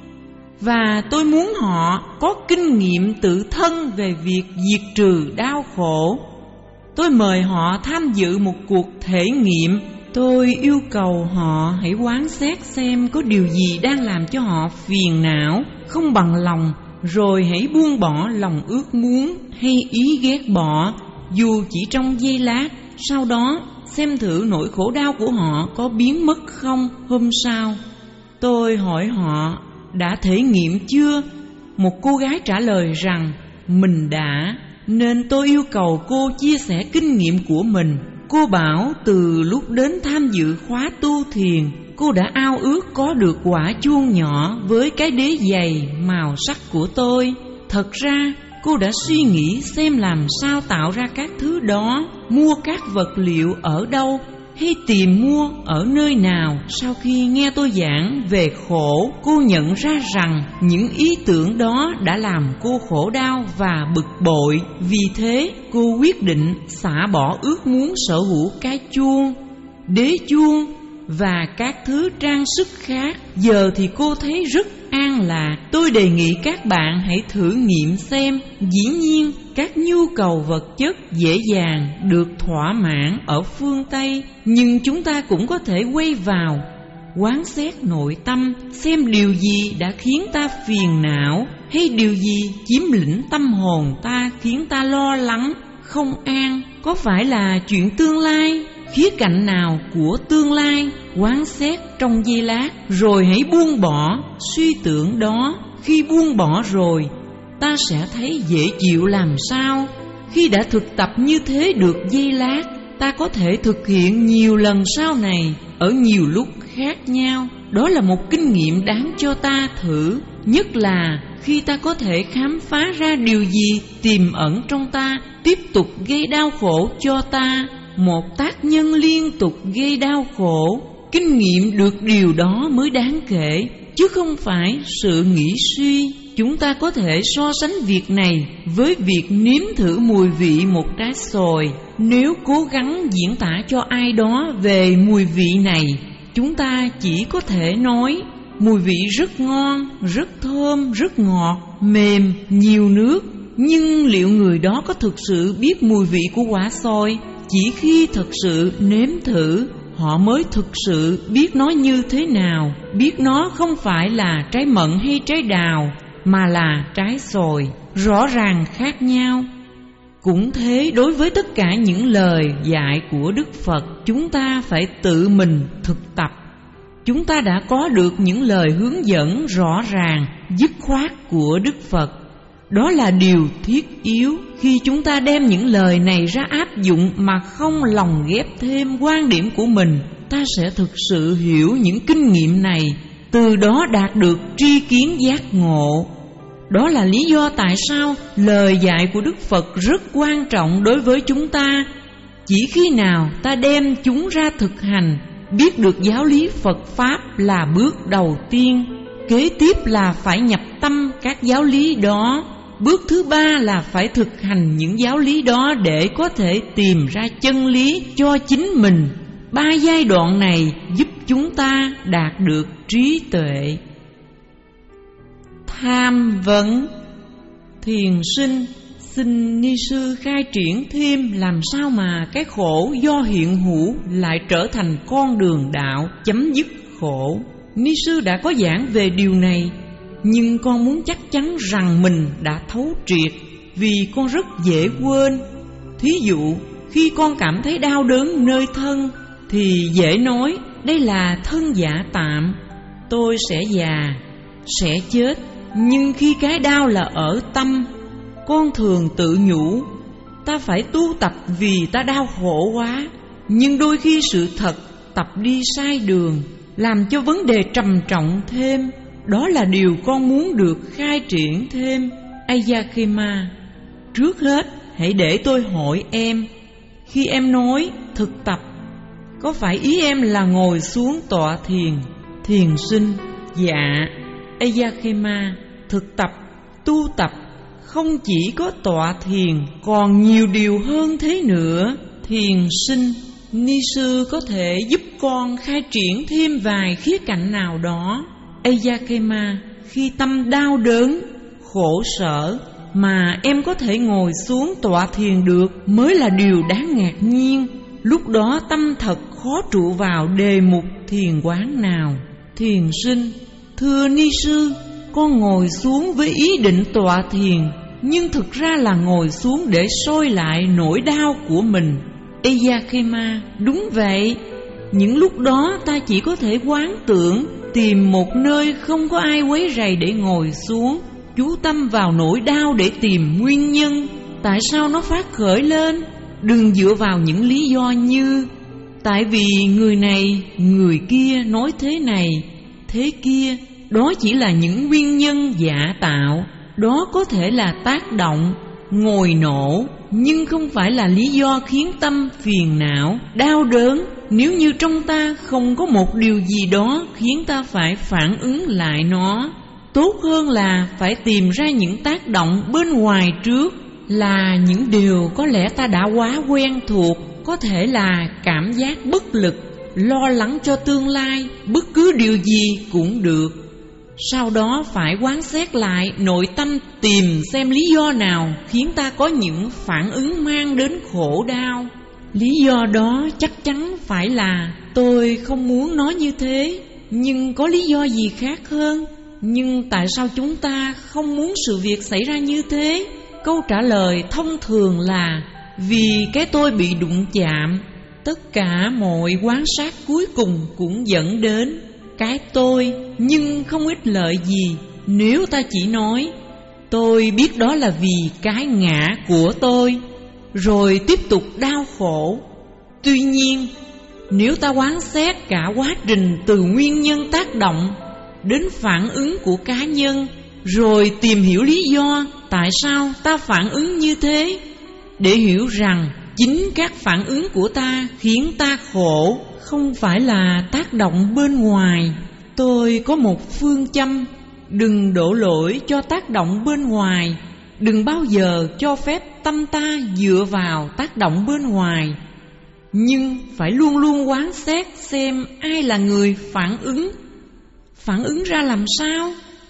và tôi muốn họ có kinh nghiệm tự thân về việc diệt trừ đau khổ. Tôi mời họ tham dự một cuộc thể nghiệm. Tôi yêu cầu họ hãy quán xét xem có điều gì đang làm cho họ phiền não, không bằng lòng, rồi hãy buông bỏ lòng ước muốn hay ý ghét bỏ, dù chỉ trong giây lát. Sau đó xem thử nỗi khổ đau của họ có biến mất không. Hôm sau tôi hỏi họ đã thể nghiệm chưa. Một cô gái trả lời rằng mình đã, nên tôi yêu cầu cô chia sẻ kinh nghiệm của mình. Cô bảo từ lúc đến tham dự khóa tu thiền, cô đã ao ước có được quả chuông nhỏ với cái đế giày màu sắc của tôi. Thật ra cô đã suy nghĩ xem làm sao tạo ra các thứ đó, mua các vật liệu ở đâu hay tìm mua ở nơi nào. Sau khi nghe tôi giảng về khổ, cô nhận ra rằng những ý tưởng đó đã làm cô khổ đau và bực bội. Vì thế cô quyết định xả bỏ ước muốn sở hữu cái chuông, đế chuông và các thứ trang sức khác. Giờ thì cô thấy rất an lạc. Tôi đề nghị các bạn hãy thử nghiệm xem. Dĩ nhiên các nhu cầu vật chất dễ dàng được thỏa mãn ở phương Tây, nhưng chúng ta cũng có thể quay vào quán xét nội tâm, xem điều gì đã khiến ta phiền não, hay điều gì chiếm lĩnh tâm hồn ta khiến ta lo lắng, không an. Có phải là chuyện tương lai? Khía cạnh nào của tương lai quán xét trong giây lát, rồi hãy buông bỏ suy tưởng đó. Khi buông bỏ rồi, ta sẽ thấy dễ chịu làm sao. Khi đã thực tập như thế được giây lát, ta có thể thực hiện nhiều lần sau này ở nhiều lúc khác nhau. Đó là một kinh nghiệm đáng cho ta thử, nhất là khi ta có thể khám phá ra điều gì tiềm ẩn trong ta tiếp tục gây đau khổ cho ta. Một tác nhân liên tục gây đau khổ, kinh nghiệm được điều đó mới đáng kể, chứ không phải sự nghĩ suy. Chúng ta có thể so sánh việc này với việc nếm thử mùi vị một trái xoài. Nếu cố gắng diễn tả cho ai đó về mùi vị này, chúng ta chỉ có thể nói mùi vị rất ngon, rất thơm, rất ngọt, mềm, nhiều nước. Nhưng liệu người đó có thực sự biết mùi vị của quả xoài? Chỉ khi thực sự nếm thử, họ mới thực sự biết nó như thế nào, biết nó không phải là trái mận hay trái đào, mà là trái xoài, rõ ràng khác nhau. Cũng thế, đối với tất cả những lời dạy của Đức Phật, chúng ta phải tự mình thực tập. Chúng ta đã có được những lời hướng dẫn rõ ràng, dứt khoát của Đức Phật. Đó là điều thiết yếu. Khi chúng ta đem những lời này ra áp dụng mà không lồng ghép thêm quan điểm của mình, ta sẽ thực sự hiểu những kinh nghiệm này. từ đó đạt được tri kiến giác ngộ. Đó là lý do tại sao lời dạy của Đức Phật rất quan trọng đối với chúng ta. Chỉ khi nào ta đem chúng ra thực hành, biết được giáo lý Phật Pháp là bước đầu tiên. Kế tiếp là phải nhập tâm các giáo lý đó. Bước thứ ba là phải thực hành những giáo lý đó để có thể tìm ra chân lý cho chính mình. Ba giai đoạn này giúp chúng ta đạt được trí tuệ. Tham vấn. Thiền sinh xin ni sư khai triển thêm làm sao mà cái khổ do hiện hữu lại trở thành con đường đạo chấm dứt khổ. Ni sư đã có giảng về điều này, nhưng con muốn chắc chắn rằng mình đã thấu triệt, vì con rất dễ quên. Thí dụ, khi con cảm thấy đau đớn nơi thân thì dễ nói đây là thân giả tạm, tôi sẽ già, sẽ chết. Nhưng khi cái đau là ở tâm, con thường tự nhủ ta phải tu tập vì ta đau khổ quá. Nhưng đôi khi sự thật tập đi sai đường, làm cho vấn đề trầm trọng thêm. Đó là điều con muốn được khai triển thêm. Ayakema, trước hết hãy để tôi hỏi em, khi em nói thực tập, có phải ý em là ngồi xuống tọa thiền? Thiền sinh, dạ. Ayakema, thực tập, tu tập không chỉ có tọa thiền, còn nhiều điều hơn thế nữa. Thiền sinh, ni sư có thể giúp con khai triển thêm vài khía cạnh nào đó. Ayakema, khi tâm đau đớn, khổ sở mà em có thể ngồi xuống tọa thiền được mới là điều đáng ngạc nhiên. Lúc đó tâm thật khó trụ vào đề mục thiền quán nào. Thiền sinh, thưa ni sư, con ngồi xuống với ý định tọa thiền, nhưng thực ra là ngồi xuống để soi lại nỗi đau của mình. Ayakema, đúng vậy. Những lúc đó ta chỉ có thể quán tưởng, tìm một nơi không có ai quấy rầy để ngồi xuống, chú tâm vào nỗi đau để tìm nguyên nhân. Tại sao nó phát khởi lên? Đừng dựa vào những lý do như tại vì người này, người kia nói thế này, thế kia. Đó chỉ là những nguyên nhân giả tạo. Đó có thể là tác động, ngồi nổ, nhưng không phải là lý do khiến tâm phiền não, đau đớn. Nếu như trong ta không có một điều gì đó khiến ta phải phản ứng lại nó, tốt hơn là phải tìm ra những tác động bên ngoài trước, là những điều có lẽ ta đã quá quen thuộc. Có thể là cảm giác bất lực, lo lắng cho tương lai, bất cứ điều gì cũng được. Sau đó phải quán xét lại nội tâm, tìm xem lý do nào khiến ta có những phản ứng mang đến khổ đau. Lý do đó chắc chắn phải là tôi không muốn nói như thế, nhưng có lý do gì khác hơn. Nhưng tại sao chúng ta không muốn sự việc xảy ra như thế? Câu trả lời thông thường là vì cái tôi bị đụng chạm. Tất cả mọi quan sát cuối cùng cũng dẫn đến cái tôi, nhưng không ích lợi gì nếu ta chỉ nói tôi biết đó là vì cái ngã của tôi, rồi tiếp tục đau khổ. Tuy nhiên, nếu ta quán xét cả quá trình từ nguyên nhân tác động đến phản ứng của cá nhân, rồi tìm hiểu lý do tại sao ta phản ứng như thế, để hiểu rằng chính các phản ứng của ta khiến ta khổ, không phải là tác động bên ngoài. Tôi có một phương châm: đừng đổ lỗi cho tác động bên ngoài. Đừng bao giờ cho phép tâm ta dựa vào tác động bên ngoài, nhưng phải luôn luôn quán xét xem ai là người phản ứng. Phản ứng ra làm sao?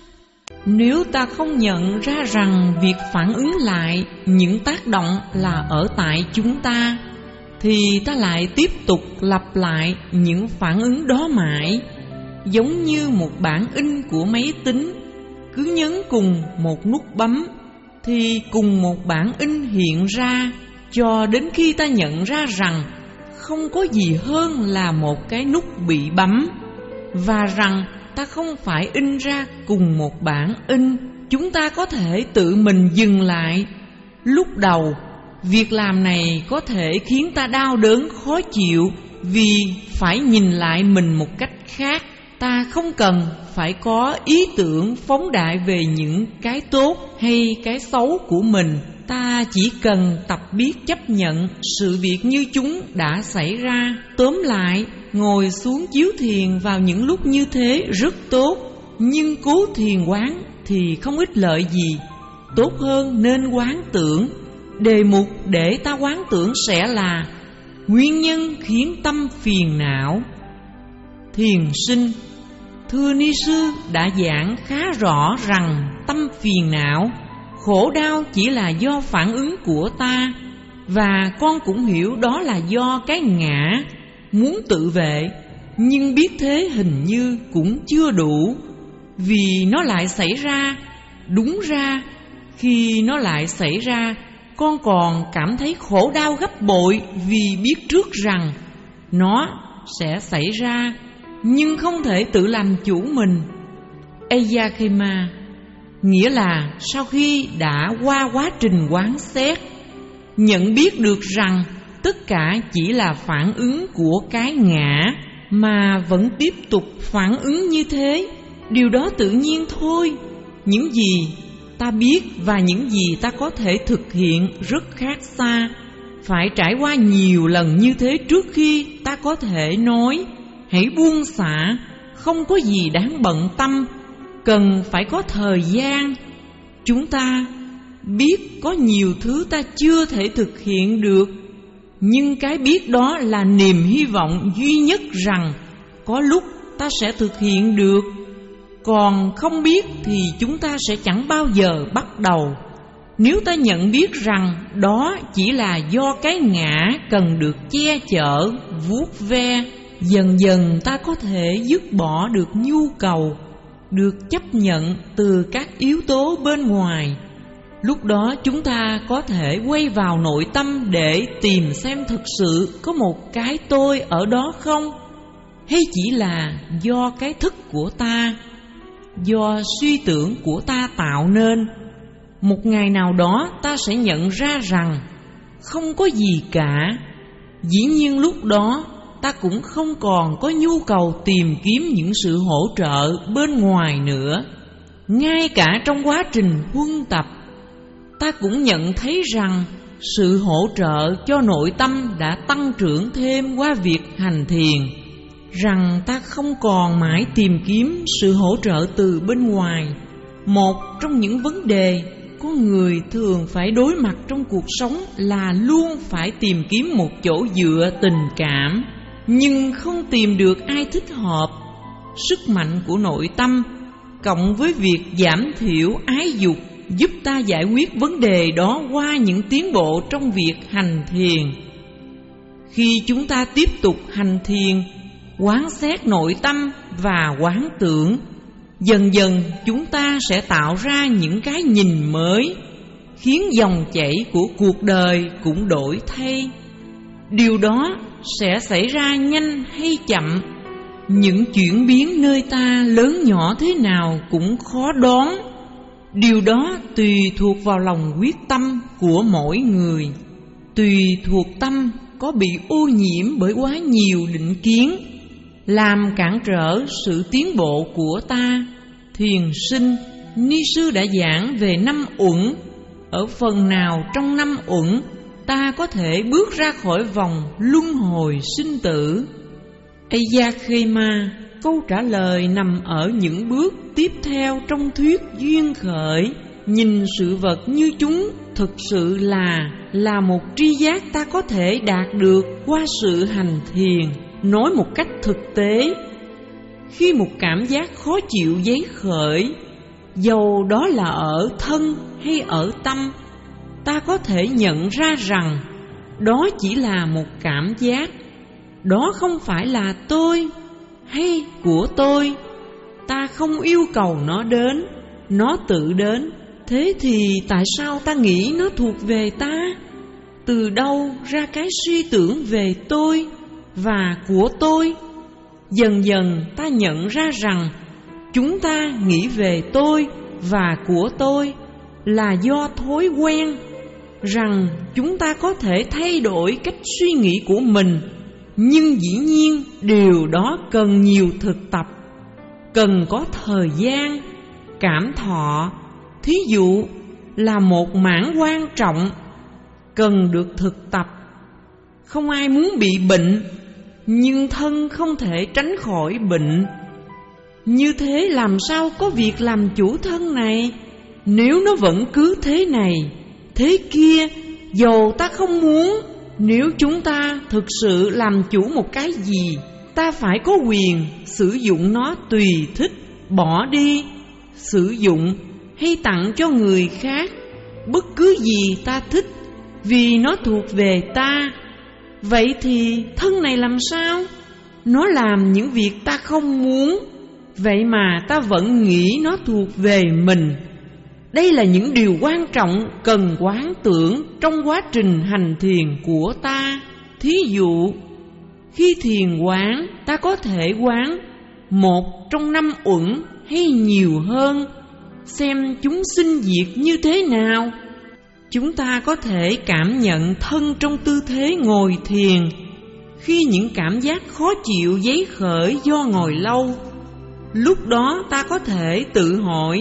Nếu ta không nhận ra rằng việc phản ứng lại những tác động là ở tại chúng ta, thì ta lại tiếp tục lặp lại những phản ứng đó mãi. Giống như một bản in của máy tính, cứ nhấn cùng một nút bấm thì cùng một bản in hiện ra, cho đến khi ta nhận ra rằng không có gì hơn là một cái nút bị bấm, và rằng ta không phải in ra cùng một bản in. Chúng ta có thể tự mình dừng lại. Lúc đầu, việc làm này có thể khiến ta đau đớn khó chịu, vì phải nhìn lại mình một cách khác. Ta Ta không cần phải có ý tưởng phóng đại về những cái tốt hay cái xấu của mình. Ta chỉ cần tập biết chấp nhận sự việc như chúng đã xảy ra. Tóm lại, ngồi xuống chiếu thiền vào những lúc như thế rất tốt, nhưng cố thiền quán thì không ích lợi gì. Tốt hơn nên quán tưởng. Đề mục để ta quán tưởng sẽ là nguyên nhân khiến tâm phiền não. Thiền sinh: thưa ni sư đã giảng khá rõ rằng tâm phiền não, khổ đau chỉ là do phản ứng của ta, và con cũng hiểu đó là do cái ngã muốn tự vệ. Nhưng biết thế hình như cũng chưa đủ, vì nó lại xảy ra. Đúng ra, khi nó lại xảy ra, con còn cảm thấy khổ đau gấp bội, vì biết trước rằng nó sẽ xảy ra, nhưng không thể tự làm chủ mình. Eyakema nghĩa là sau khi đã qua quá trình quán xét, nhận biết được rằng tất cả chỉ là phản ứng của cái ngã, mà vẫn tiếp tục phản ứng như thế. Điều đó tự nhiên thôi. Những gì ta biết và những gì ta có thể thực hiện rất khác xa. Phải trải qua nhiều lần như thế trước khi ta có thể nói hãy buông xả, không có gì đáng bận tâm. Cần phải có thời gian. Chúng ta biết có nhiều thứ ta chưa thể thực hiện được, nhưng cái biết đó là niềm hy vọng duy nhất rằng có lúc ta sẽ thực hiện được. Còn không biết thì chúng ta sẽ chẳng bao giờ bắt đầu. Nếu ta nhận biết rằng đó chỉ là do cái ngã cần được che chở, vuốt ve, dần dần ta có thể dứt bỏ được nhu cầu được chấp nhận từ các yếu tố bên ngoài. Lúc đó chúng ta có thể quay vào nội tâm để tìm xem thực sự có một cái tôi ở đó không, hay chỉ là do cái thức của ta, do suy tưởng của ta tạo nên. Một ngày nào đó ta sẽ nhận ra rằng không có gì cả. Dĩ nhiên lúc đó ta cũng không còn có nhu cầu tìm kiếm những sự hỗ trợ bên ngoài nữa. Ngay cả trong quá trình huân tập, ta cũng nhận thấy rằng sự hỗ trợ cho nội tâm đã tăng trưởng thêm qua việc hành thiền, rằng ta không còn mãi tìm kiếm sự hỗ trợ từ bên ngoài. Một trong những vấn đề con người thường phải đối mặt trong cuộc sống là luôn phải tìm kiếm một chỗ dựa tình cảm, nhưng không tìm được ai thích hợp. Sức mạnh của nội tâm cộng với việc giảm thiểu ái dục giúp ta giải quyết vấn đề đó qua những tiến bộ trong việc hành thiền. Khi chúng ta tiếp tục hành thiền, quán xét nội tâm và quán tưởng, dần dần chúng ta sẽ tạo ra những cái nhìn mới, khiến dòng chảy của cuộc đời cũng đổi thay. Điều đó sẽ xảy ra nhanh hay chậm, những chuyển biến nơi ta lớn nhỏ thế nào cũng khó đoán. Điều đó tùy thuộc vào lòng quyết tâm của mỗi người, tùy thuộc tâm có bị ô nhiễm bởi quá nhiều định kiến, làm cản trở sự tiến bộ của ta. Thiền sinh: ni sư đã giảng về năm uẩn. Ở phần nào trong năm uẩn ta có thể bước ra khỏi vòng luân hồi sinh tử? Eyakema: câu trả lời nằm ở những bước tiếp theo trong thuyết duyên khởi. Nhìn sự vật như chúng thực sự là là một tri giác ta có thể đạt được qua sự hành thiền. Nói một cách thực tế, khi một cảm giác khó chịu dấy khởi, dầu đó là ở thân hay ở tâm, ta có thể nhận ra rằng đó chỉ là một cảm giác. Đó không phải là tôi hay của tôi. Ta không yêu cầu nó đến, nó tự đến. Thế thì tại sao ta nghĩ nó thuộc về ta? Từ đâu ra cái suy tưởng về tôi và của tôi? Dần dần ta nhận ra rằng chúng ta nghĩ về tôi và của tôi là do thói quen, rằng chúng ta có thể thay đổi cách suy nghĩ của mình, nhưng dĩ nhiên điều đó cần nhiều thực tập. cần có thời gian. Cảm thọ, thí dụ, là một mảng quan trọng, cần được thực tập. Không ai muốn bị bệnh, nhưng thân không thể tránh khỏi bệnh. Như thế làm sao có việc làm chủ thân này? Nếu nó vẫn cứ thế này, thế kia, dầu ta không muốn, nếu chúng ta thực sự làm chủ một cái gì, ta phải có quyền sử dụng nó tùy thích, bỏ đi, sử dụng hay tặng cho người khác, bất cứ gì ta thích, vì nó thuộc về ta. Vậy thì thân này làm sao? Nó làm những việc ta không muốn, vậy mà ta vẫn nghĩ nó thuộc về mình. Đây là những điều quan trọng cần quán tưởng trong quá trình hành thiền của ta. Thí dụ, khi thiền quán, ta có thể quán một trong năm uẩn hay nhiều hơn, xem chúng sinh diệt như thế nào. Chúng ta có thể cảm nhận thân trong tư thế ngồi thiền. Khi những cảm giác khó chịu dấy khởi do ngồi lâu, lúc đó ta có thể tự hỏi,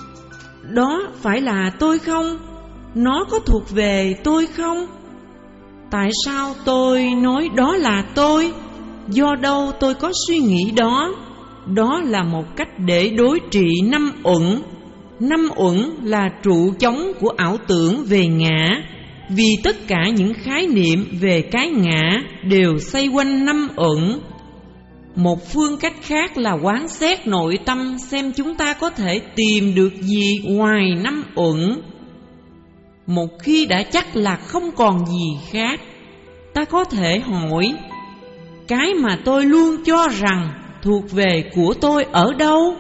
đó phải là tôi không? Nó có thuộc về tôi không? Tại sao tôi nói đó là tôi? Do đâu tôi có suy nghĩ đó? Đó là một cách để đối trị năm uẩn. Năm uẩn là trụ chống của ảo tưởng về ngã, vì tất cả những khái niệm về cái ngã đều xoay quanh năm uẩn. Một phương cách khác là quán xét nội tâm, xem chúng ta có thể tìm được gì ngoài năm uẩn. Một khi đã chắc là không còn gì khác, ta có thể hỏi, cái mà tôi luôn cho rằng thuộc về của tôi ở đâu?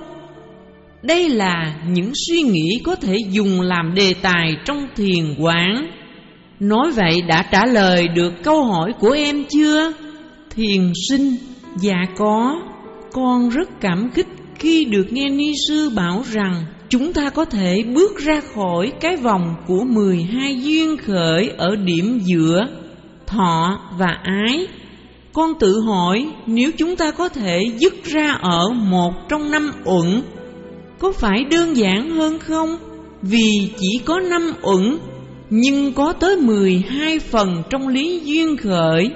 Đây là những suy nghĩ có thể dùng làm đề tài trong thiền quán. Nói vậy đã trả lời được câu hỏi của em chưa? Thiền sinh: dạ có. Con rất cảm kích khi được nghe ni sư bảo rằng chúng ta có thể bước ra khỏi cái vòng của mười hai duyên khởi ở điểm giữa thọ và ái. Con tự hỏi, nếu chúng ta có thể dứt ra ở một trong năm uẩn, có phải đơn giản hơn không? Vì chỉ có năm uẩn, nhưng có tới mười hai phần trong lý duyên khởi.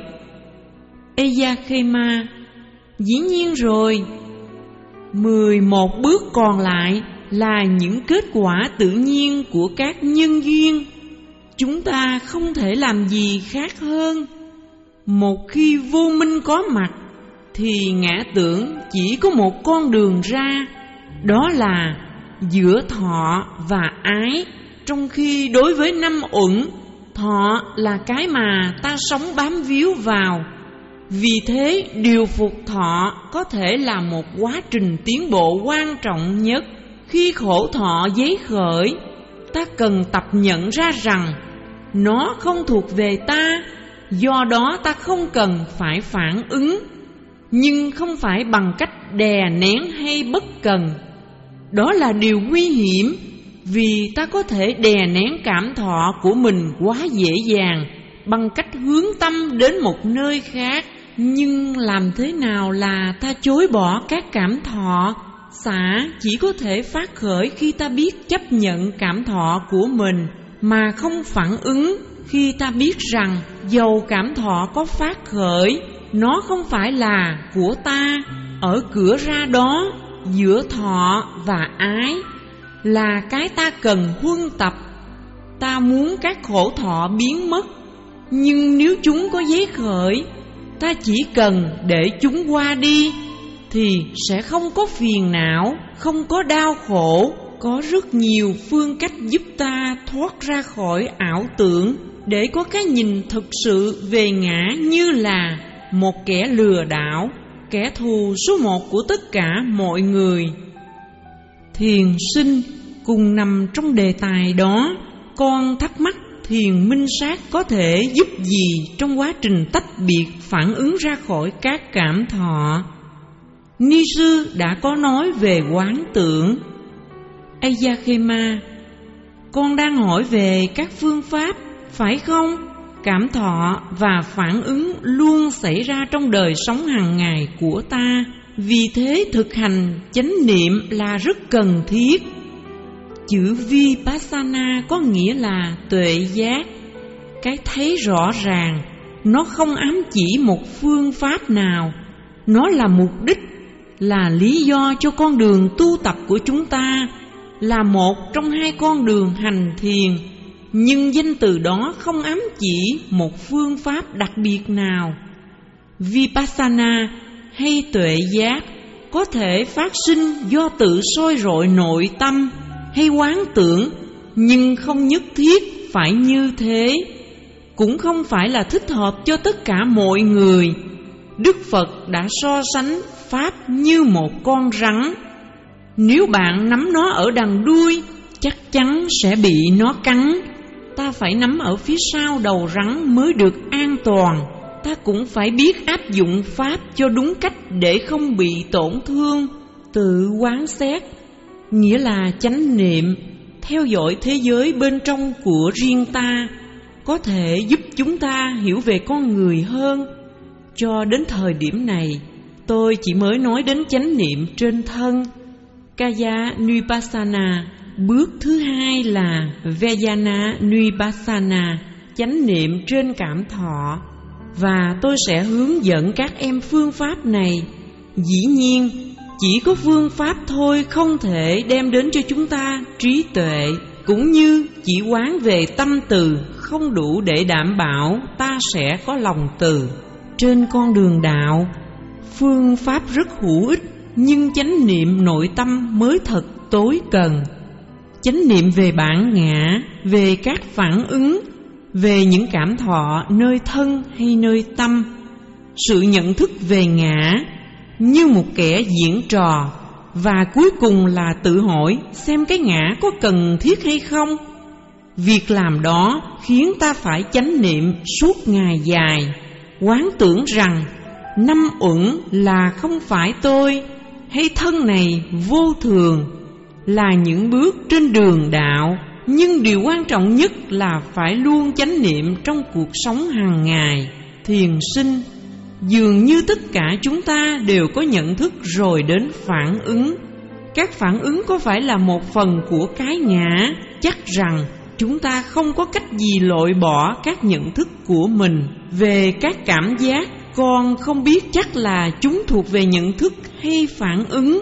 Eyakema: dĩ nhiên rồi. Mười một bước còn lại là những kết quả tự nhiên của các nhân duyên. Chúng ta không thể làm gì khác hơn. Một khi vô minh có mặt, thì ngã tưởng chỉ có một con đường ra, đó là giữa thọ và ái. Trong khi đối với năm uẩn, thọ là cái mà ta sống bám víu vào. Vì thế điều phục thọ có thể là một quá trình tiến bộ quan trọng nhất. Khi khổ thọ dấy khởi, ta cần tập nhận ra rằng nó không thuộc về ta, do đó ta không cần phải phản ứng, nhưng không phải bằng cách đè nén hay bất cần. Đó là điều nguy hiểm, vì ta có thể đè nén cảm thọ của mình quá dễ dàng bằng cách hướng tâm đến một nơi khác. Nhưng làm thế nào là ta chối bỏ các cảm thọ? Xả chỉ có thể phát khởi khi ta biết chấp nhận cảm thọ của mình mà không phản ứng. Khi ta biết rằng dầu cảm thọ có phát khởi, nó không phải là của ta. Ở cửa ra đó, giữa thọ và ái, là cái ta cần huân tập. Ta muốn các khổ thọ biến mất, nhưng nếu chúng có dấy khởi, ta chỉ cần để chúng qua đi, thì sẽ không có phiền não, không có đau khổ. Có rất nhiều phương cách giúp ta thoát ra khỏi ảo tưởng, để có cái nhìn thực sự về ngã như là một kẻ lừa đảo, kẻ thù số một của tất cả mọi người. Thiền sinh cùng nằm trong đề tài đó. Con thắc mắc thiền minh sát có thể giúp gì trong quá trình tách biệt phản ứng ra khỏi các cảm thọ? Ni sư đã có nói về quán tưởng. Eyakema: con đang hỏi về các phương pháp, phải không? Cảm thọ và phản ứng luôn xảy ra trong đời sống hàng ngày của ta. Vì thế thực hành chánh niệm là rất cần thiết. Chữ Vipassana có nghĩa là tuệ giác, cái thấy rõ ràng. Nó không ám chỉ một phương pháp nào, nó là mục đích, là lý do cho con đường tu tập của chúng ta, là một trong hai con đường hành thiền. Nhưng danh từ đó không ám chỉ một phương pháp đặc biệt nào. Vipassana hay tuệ giác có thể phát sinh do tự soi rọi nội tâm hay quán tưởng, nhưng không nhất thiết phải như thế, cũng không phải là thích hợp cho tất cả mọi người. Đức Phật đã so sánh Pháp như một con rắn. Nếu bạn nắm nó ở đằng đuôi, chắc chắn sẽ bị nó cắn. Ta phải nắm ở phía sau đầu rắn mới được an toàn. Ta cũng phải biết áp dụng Pháp cho đúng cách để không bị tổn thương. Tự quán xét nghĩa là chánh niệm, theo dõi thế giới bên trong của riêng ta, có thể giúp chúng ta hiểu về con người hơn. Cho đến thời điểm này, tôi chỉ mới nói đến chánh niệm trên thân, Kaya Nupassana. Bước thứ hai là Vejana Nupassana, chánh niệm trên cảm thọ. Và tôi sẽ hướng dẫn các em phương pháp này. Dĩ nhiên, chỉ có phương pháp thôi không thể đem đến cho chúng ta trí tuệ, cũng như chỉ quán về tâm từ không đủ để đảm bảo ta sẽ có lòng từ. Trên con đường đạo, phương pháp rất hữu ích, nhưng chánh niệm nội tâm mới thật tối cần. Chánh niệm về bản ngã, về các phản ứng, về những cảm thọ nơi thân hay nơi tâm. Sự nhận thức về ngã như một kẻ diễn trò, và cuối cùng là tự hỏi xem cái ngã có cần thiết hay không. Việc làm đó khiến ta phải chánh niệm suốt ngày dài, quán tưởng rằng năm uẩn là không phải tôi, hay thân này vô thường, là những bước trên đường đạo. Nhưng điều quan trọng nhất là phải luôn chánh niệm trong cuộc sống hàng ngày. Thiền sinh, dường như tất cả chúng ta đều có nhận thức rồi đến phản ứng. Các phản ứng có phải là một phần của cái ngã? Chắc rằng chúng ta không có cách gì loại bỏ các nhận thức của mình về các cảm giác. Con không biết chắc là chúng thuộc về nhận thức hay phản ứng.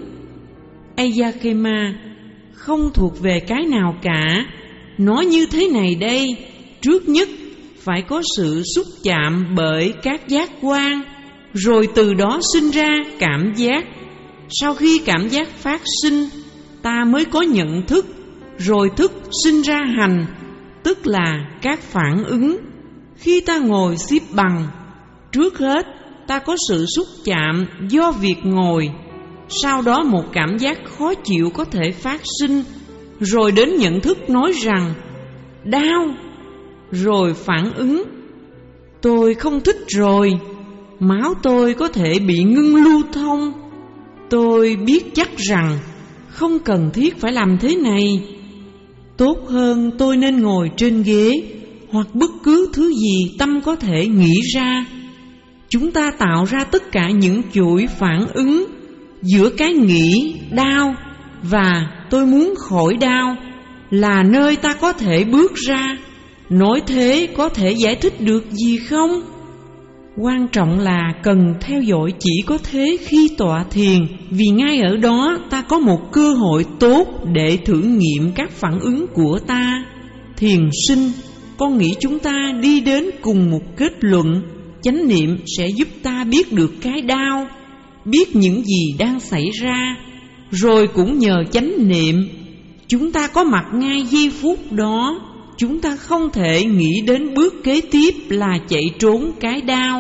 Ayakema không thuộc về cái nào cả. Nói như thế này đây, trước nhất phải có sự xúc chạm bởi các giác quan, rồi từ đó sinh ra cảm giác. Sau khi cảm giác phát sinh, ta mới có nhận thức, rồi thức sinh ra hành, tức là các phản ứng. Khi ta ngồi xếp bằng, trước hết ta có sự xúc chạm do việc ngồi. Sau đó một cảm giác khó chịu có thể phát sinh, rồi đến nhận thức nói rằng đau, rồi phản ứng tôi không thích rồi, máu tôi có thể bị ngưng lưu thông. Tôi biết chắc rằng không cần thiết phải làm thế này. Tốt hơn tôi nên ngồi trên ghế, hoặc bất cứ thứ gì tâm có thể nghĩ ra. Chúng ta tạo ra tất cả những chuỗi phản ứng giữa cái nghĩ đau và tôi muốn khỏi đau, là nơi ta có thể bước ra. Nói thế có thể giải thích được gì không? Quan trọng là cần theo dõi chỉ có thế khi tọa thiền, vì ngay ở đó ta có một cơ hội tốt để thử nghiệm các phản ứng của ta. Thiền sinh, con nghĩ chúng ta đi đến cùng một kết luận: chánh niệm sẽ giúp ta biết được cái đau, biết những gì đang xảy ra. Rồi cũng nhờ chánh niệm, chúng ta có mặt ngay giây phút đó. Chúng ta không thể nghĩ đến bước kế tiếp là chạy trốn cái đau.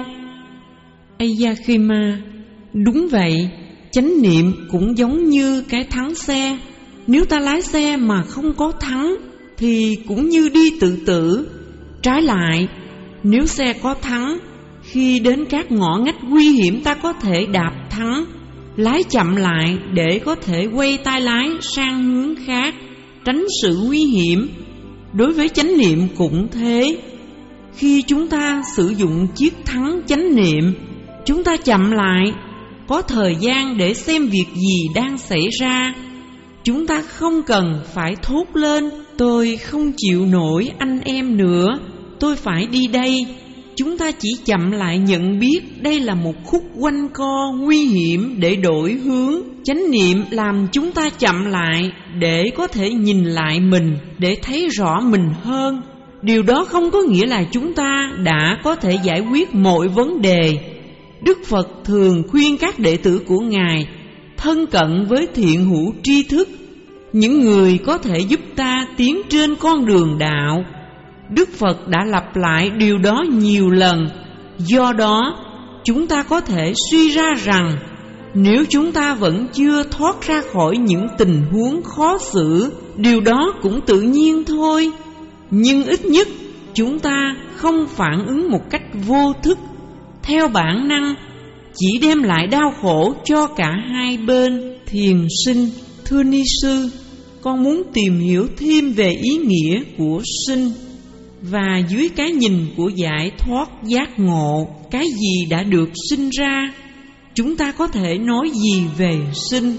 Ayakema, đúng vậy, chánh niệm cũng giống như cái thắng xe. Nếu ta lái xe mà không có thắng thì cũng như đi tự tử. Trái lại, nếu xe có thắng, khi đến các ngõ ngách nguy hiểm ta có thể đạp thắng, lái chậm lại để có thể quay tay lái sang hướng khác, tránh sự nguy hiểm. Đối với chánh niệm cũng thế. Khi chúng ta sử dụng chiếc thắng chánh niệm, chúng ta chậm lại, có thời gian để xem việc gì đang xảy ra. Chúng ta không cần phải thốt lên: tôi không chịu nổi anh em nữa, tôi phải đi đây. Chúng ta chỉ chậm lại nhận biết đây là một khúc quanh co nguy hiểm để đổi hướng. Chánh niệm làm chúng ta chậm lại để có thể nhìn lại mình, để thấy rõ mình hơn. Điều đó không có nghĩa là chúng ta đã có thể giải quyết mọi vấn đề. Đức Phật thường khuyên các đệ tử của Ngài thân cận với thiện hữu tri thức, những người có thể giúp ta tiến trên con đường đạo. Đức Phật đã lặp lại điều đó nhiều lần. Do đó, chúng ta có thể suy ra rằng nếu chúng ta vẫn chưa thoát ra khỏi những tình huống khó xử, điều đó cũng tự nhiên thôi. Nhưng ít nhất chúng ta không phản ứng một cách vô thức, theo bản năng, chỉ đem lại đau khổ cho cả hai bên. Thiền sinh: thưa ni sư, con muốn tìm hiểu thêm về ý nghĩa của sinh, và dưới cái nhìn của giải thoát giác ngộ, cái gì đã được sinh ra, chúng ta có thể nói gì về sinh?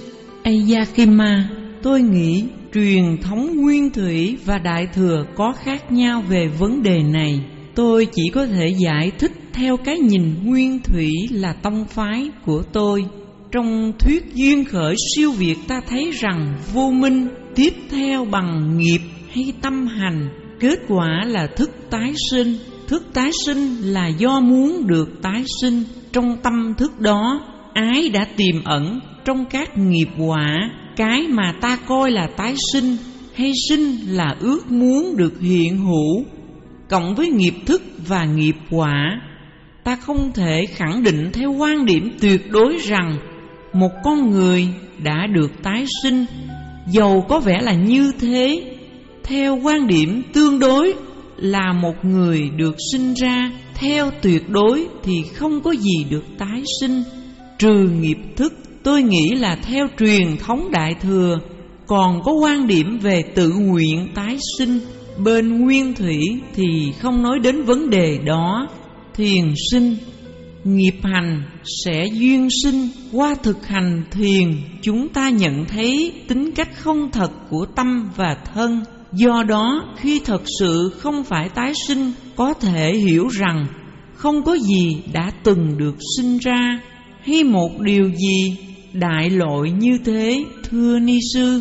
Ayakima: tôi nghĩ truyền thống nguyên thủy và đại thừa có khác nhau về vấn đề này. Tôi chỉ có thể giải thích theo cái nhìn nguyên thủy là tông phái của tôi. Trong thuyết duyên khởi siêu việt, ta thấy rằng vô minh tiếp theo bằng nghiệp hay tâm hành, kết quả là thức tái sinh. Thức tái sinh là do muốn được tái sinh. Trong tâm thức đó, ái đã tiềm ẩn trong các nghiệp quả. Cái mà ta coi là tái sinh hay sinh là ước muốn được hiện hữu, cộng với nghiệp thức và nghiệp quả. Ta không thể khẳng định theo quan điểm tuyệt đối rằng một con người đã được tái sinh, dầu có vẻ là như thế. Theo quan điểm tương đối là một người được sinh ra, theo tuyệt đối thì không có gì được tái sinh, trừ nghiệp thức. Tôi nghĩ là theo truyền thống đại thừa còn có quan điểm về tự nguyện tái sinh. Bên nguyên thủy thì không nói đến vấn đề đó. Thiền sinh: nghiệp hành sẽ duyên sinh. Qua thực hành thiền, chúng ta nhận thấy tính cách không thật của tâm và thân. Do đó, khi thật sự không phải tái sinh, có thể hiểu rằng không có gì đã từng được sinh ra, hay một điều gì đại lội như thế. Thưa ni sư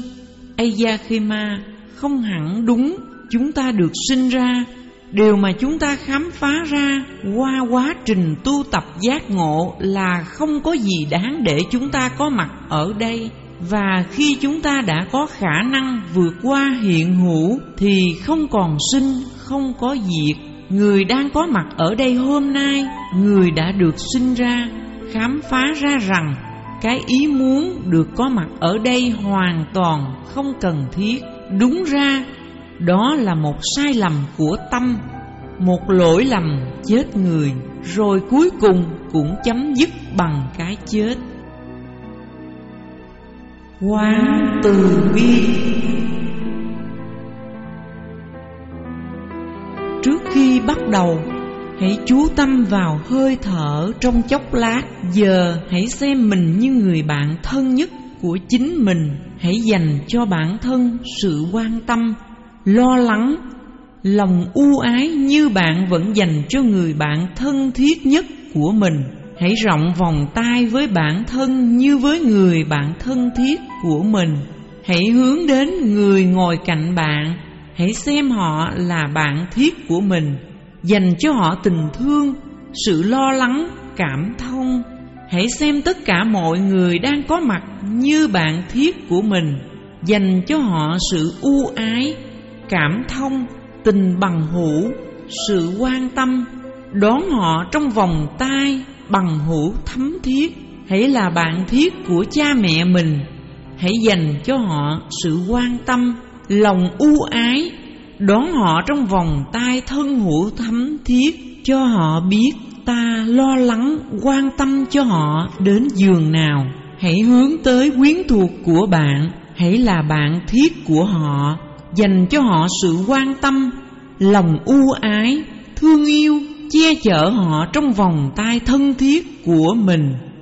Ayakima: không hẳn đúng. Chúng ta được sinh ra, điều mà chúng ta khám phá ra qua quá trình tu tập giác ngộ là không có gì đáng để chúng ta có mặt ở đây. Và khi chúng ta đã có khả năng vượt qua hiện hữu thì không còn sinh, không có diệt. Người đang có mặt ở đây hôm nay, người đã được sinh ra, khám phá ra rằng cái ý muốn được có mặt ở đây hoàn toàn không cần thiết. Đúng ra, đó là một sai lầm của tâm, một lỗi lầm chết người, rồi cuối cùng cũng chấm dứt bằng cái chết. Quán từ bi. Trước khi bắt đầu, hãy chú tâm vào hơi thở trong chốc lát. Giờ hãy xem mình như người bạn thân nhất của chính mình. Hãy dành cho bản thân sự quan tâm, lo lắng, lòng ưu ái như bạn vẫn dành cho người bạn thân thiết nhất của mình. Hãy rộng vòng tay với bản thân như với người bạn thân thiết của mình. Hãy hướng đến người ngồi cạnh bạn. Hãy xem họ là bạn thiết của mình. Dành cho họ tình thương, sự lo lắng, cảm thông. Hãy xem tất cả mọi người đang có mặt như bạn thiết của mình. Dành cho họ sự ưu ái, cảm thông, tình bằng hữu, sự quan tâm. Đón họ trong vòng tay bằng hữu thấm thiết. Hãy là bạn thiết của cha mẹ mình. Hãy dành cho họ sự quan tâm, lòng ưu ái. Đón họ trong vòng tay thân hữu thấm thiết. Cho họ biết ta lo lắng, quan tâm cho họ đến giường nào. Hãy hướng tới quyến thuộc của bạn. Hãy là bạn thiết của họ. Dành cho họ sự quan tâm, lòng ưu ái, thương yêu, che chở họ trong vòng tay thân thiết của mình.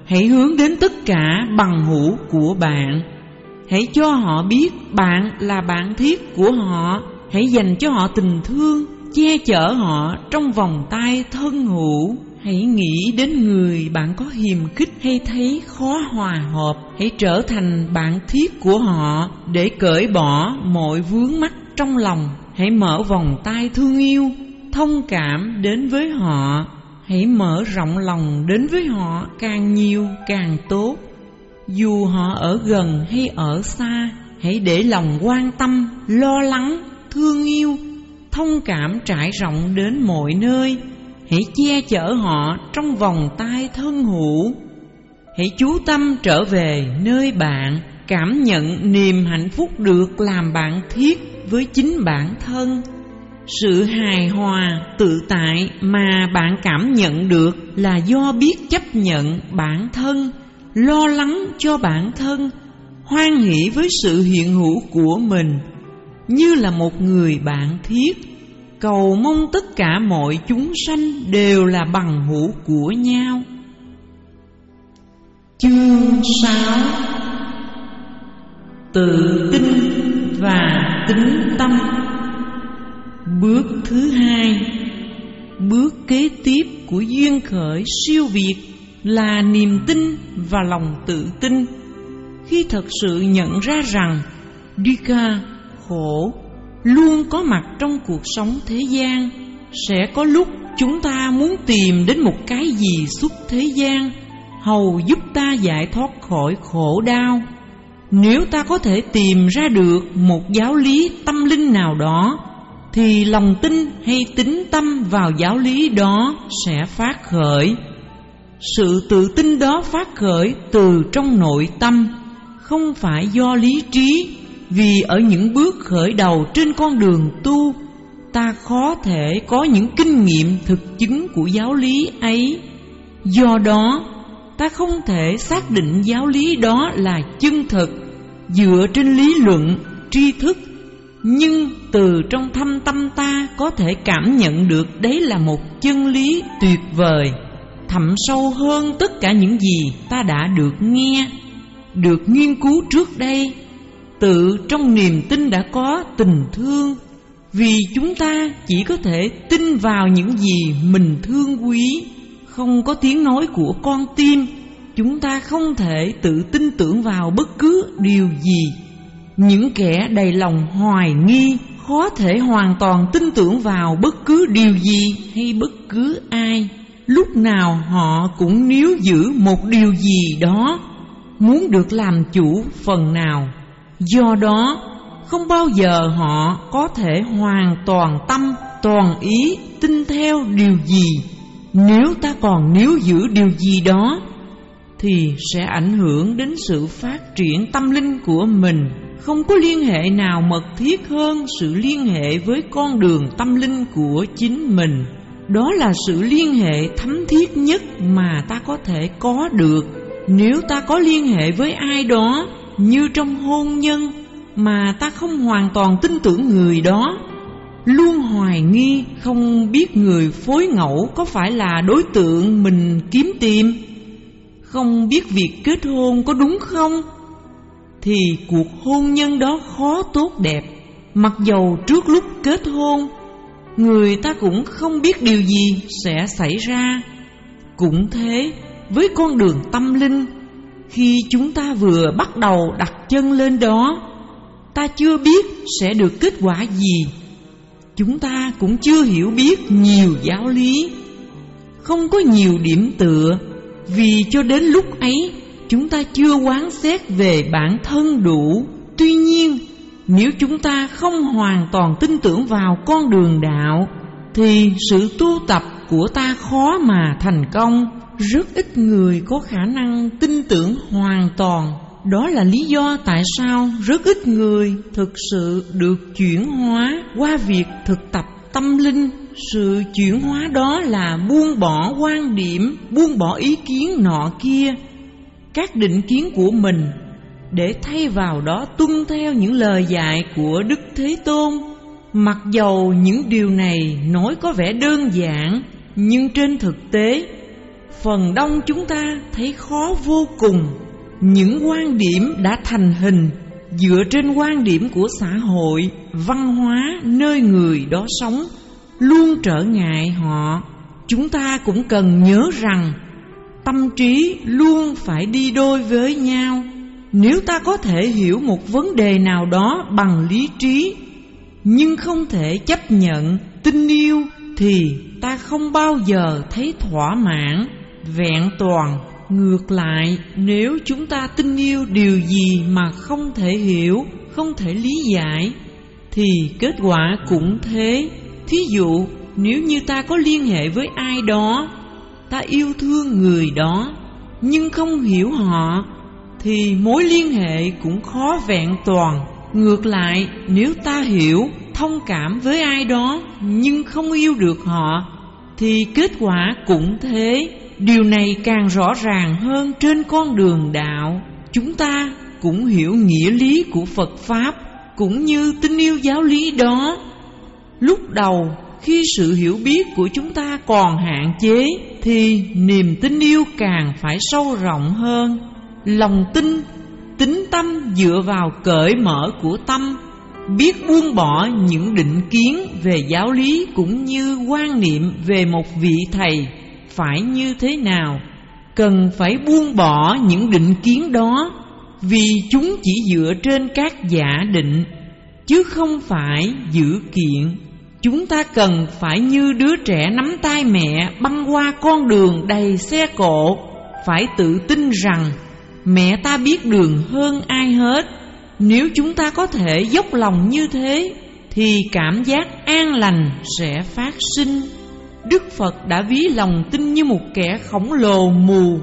hãy hướng đến tất cả bằng hữu của bạn. Hãy cho họ biết bạn là bạn thiết của họ. Hãy dành cho họ tình thương, che chở họ trong vòng tay thân hữu. Hãy nghĩ đến người bạn có hiềm khích hay thấy khó hòa hợp. Hãy trở thành bạn thiết của họ để cởi bỏ mọi vướng mắc trong lòng. Hãy mở vòng tay thương yêu, thông cảm đến với họ. Hãy mở rộng lòng đến với họ càng nhiều càng tốt. Dù họ ở gần hay ở xa, hãy để lòng quan tâm, lo lắng, thương yêu, thông cảm trải rộng đến mọi nơi. Hãy che chở họ trong vòng tay thân hữu. Hãy chú tâm trở về nơi bạn, cảm nhận niềm hạnh phúc được làm bạn thiết với chính bản thân. Sự hài hòa, tự tại mà bạn cảm nhận được là do biết chấp nhận bản thân, lo lắng cho bản thân, hoan hỷ với sự hiện hữu của mình như là một người bạn thiết, cầu mong tất cả mọi chúng sanh đều là bằng hữu của nhau. Chương sáu. Tự tin và tín tâm. Bước thứ hai, bước kế tiếp của duyên khởi siêu việt là niềm tin và lòng tự tin. Khi thật sự nhận ra rằng dukkha, khổ, luôn có mặt trong cuộc sống thế gian, sẽ có lúc chúng ta muốn tìm đến một cái gì xuất thế gian hầu giúp ta giải thoát khỏi khổ đau. Nếu ta có thể tìm ra được một giáo lý tâm linh nào đó, thì lòng tin hay tín tâm vào giáo lý đó sẽ phát khởi. Sự tự tin đó phát khởi từ trong nội tâm, không phải do lý trí. Vì ở những bước khởi đầu trên con đường tu, ta khó thể có những kinh nghiệm thực chứng của giáo lý ấy. Do đó, ta không thể xác định giáo lý đó là chân thực dựa trên lý luận, tri thức. Nhưng từ trong thâm tâm ta có thể cảm nhận được đấy là một chân lý tuyệt vời, thẳm sâu hơn tất cả những gì ta đã được nghe, được nghiên cứu trước đây. Tự trong niềm tin đã có tình thương, vì chúng ta chỉ có thể tin vào những gì mình thương quý. Không có tiếng nói của con tim, chúng ta không thể tự tin tưởng vào bất cứ điều gì. Những kẻ đầy lòng hoài nghi khó thể hoàn toàn tin tưởng vào bất cứ điều gì hay bất cứ ai. Lúc nào họ cũng níu giữ một điều gì đó, muốn được làm chủ phần nào. Do đó, không bao giờ họ có thể hoàn toàn tâm, toàn ý tin theo điều gì. Nếu ta còn níu giữ điều gì đó, thì sẽ ảnh hưởng đến sự phát triển tâm linh của mình. Không có liên hệ nào mật thiết hơn sự liên hệ với con đường tâm linh của chính mình. Đó là sự liên hệ thấm thiết nhất mà ta có thể có được. Nếu ta có liên hệ với ai đó, như trong hôn nhân, mà ta không hoàn toàn tin tưởng người đó, luôn hoài nghi, không biết người phối ngẫu có phải là đối tượng mình kiếm tìm, không biết việc kết hôn có đúng không, thì cuộc hôn nhân đó khó tốt đẹp. Mặc dầu trước lúc kết hôn, người ta cũng không biết điều gì sẽ xảy ra. Cũng thế với con đường tâm linh, khi chúng ta vừa bắt đầu đặt chân lên đó, ta chưa biết sẽ được kết quả gì. Chúng ta cũng chưa hiểu biết nhiều giáo lý, không có nhiều điểm tựa, vì cho đến lúc ấy chúng ta chưa quán xét về bản thân đủ. Tuy nhiên, nếu chúng ta không hoàn toàn tin tưởng vào con đường đạo, thì sự tu tập của ta khó mà thành công. Rất ít người có khả năng tin tưởng hoàn toàn. Đó là lý do tại sao rất ít người thực sự được chuyển hóa qua việc thực tập tâm linh. Sự chuyển hóa đó là buông bỏ quan điểm, buông bỏ ý kiến nọ kia, các định kiến của mình, để thay vào đó tuân theo những lời dạy của Đức Thế Tôn. Mặc dầu những điều này nói có vẻ đơn giản, nhưng trên thực tế, phần đông chúng ta thấy khó vô cùng. Những quan điểm đã thành hình dựa trên quan điểm của xã hội, văn hóa nơi người đó sống luôn trở ngại họ. Chúng ta cũng cần nhớ rằng tâm trí luôn phải đi đôi với nhau. Nếu ta có thể hiểu một vấn đề nào đó bằng lý trí, nhưng không thể chấp nhận tình yêu, thì ta không bao giờ thấy thỏa mãn, vẹn toàn. Ngược lại, nếu chúng ta tin yêu điều gì mà không thể hiểu, không thể lý giải, thì kết quả cũng thế. Thí dụ, nếu như ta có liên hệ với ai đó, ta yêu thương người đó nhưng không hiểu họ, thì mối liên hệ cũng khó vẹn toàn. Ngược lại, nếu ta hiểu, thông cảm với ai đó nhưng không yêu được họ, thì kết quả cũng thế. Điều này càng rõ ràng hơn trên con đường đạo. Chúng ta cũng hiểu nghĩa lý của Phật Pháp, cũng như tin yêu giáo lý đó. Lúc đầu, khi sự hiểu biết của chúng ta còn hạn chế, thì niềm tin yêu càng phải sâu rộng hơn. Lòng tin, tín tâm dựa vào cởi mở của tâm, biết buông bỏ những định kiến về giáo lý cũng như quan niệm về một vị thầy phải như thế nào. Cần phải buông bỏ những định kiến đó, vì chúng chỉ dựa trên các giả định, chứ không phải dữ kiện. Chúng ta cần phải như đứa trẻ nắm tay mẹ băng qua con đường đầy xe cộ, phải tự tin rằng mẹ ta biết đường hơn ai hết. Nếu chúng ta có thể dốc lòng như thế, thì cảm giác an lành sẽ phát sinh. Đức Phật đã ví lòng tin như một kẻ khổng lồ mù.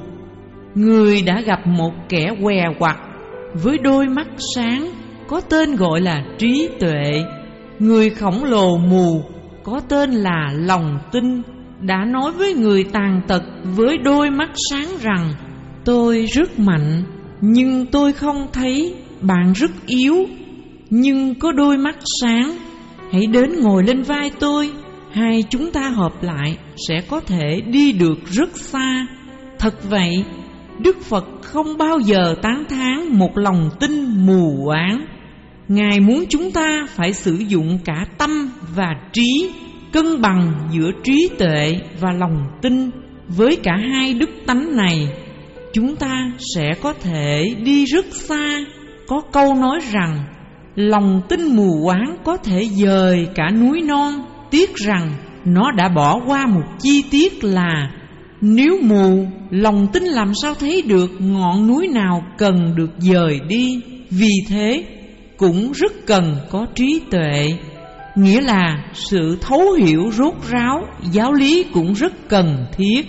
Người đã gặp một kẻ què quặt với đôi mắt sáng, có tên gọi là trí tuệ. Người khổng lồ mù có tên là lòng tin đã nói với người tàn tật với đôi mắt sáng rằng: tôi rất mạnh, nhưng tôi không thấy. Bạn rất yếu, nhưng có đôi mắt sáng. Hãy đến ngồi lên vai tôi, hai chúng ta hợp lại sẽ có thể đi được rất xa. Thật vậy, Đức Phật không bao giờ tán thán một lòng tin mù quáng. Ngài muốn chúng ta phải sử dụng cả tâm và trí, cân bằng giữa trí tuệ và lòng tin. Với cả hai đức tánh này, chúng ta sẽ có thể đi rất xa. Có câu nói rằng lòng tin mù quáng có thể dời cả núi non. Tiếc rằng nó đã bỏ qua một chi tiết là nếu mù, lòng tin làm sao thấy được ngọn núi nào cần được dời đi. Vì thế cũng rất cần có trí tuệ, nghĩa là sự thấu hiểu rốt ráo giáo lý cũng rất cần thiết.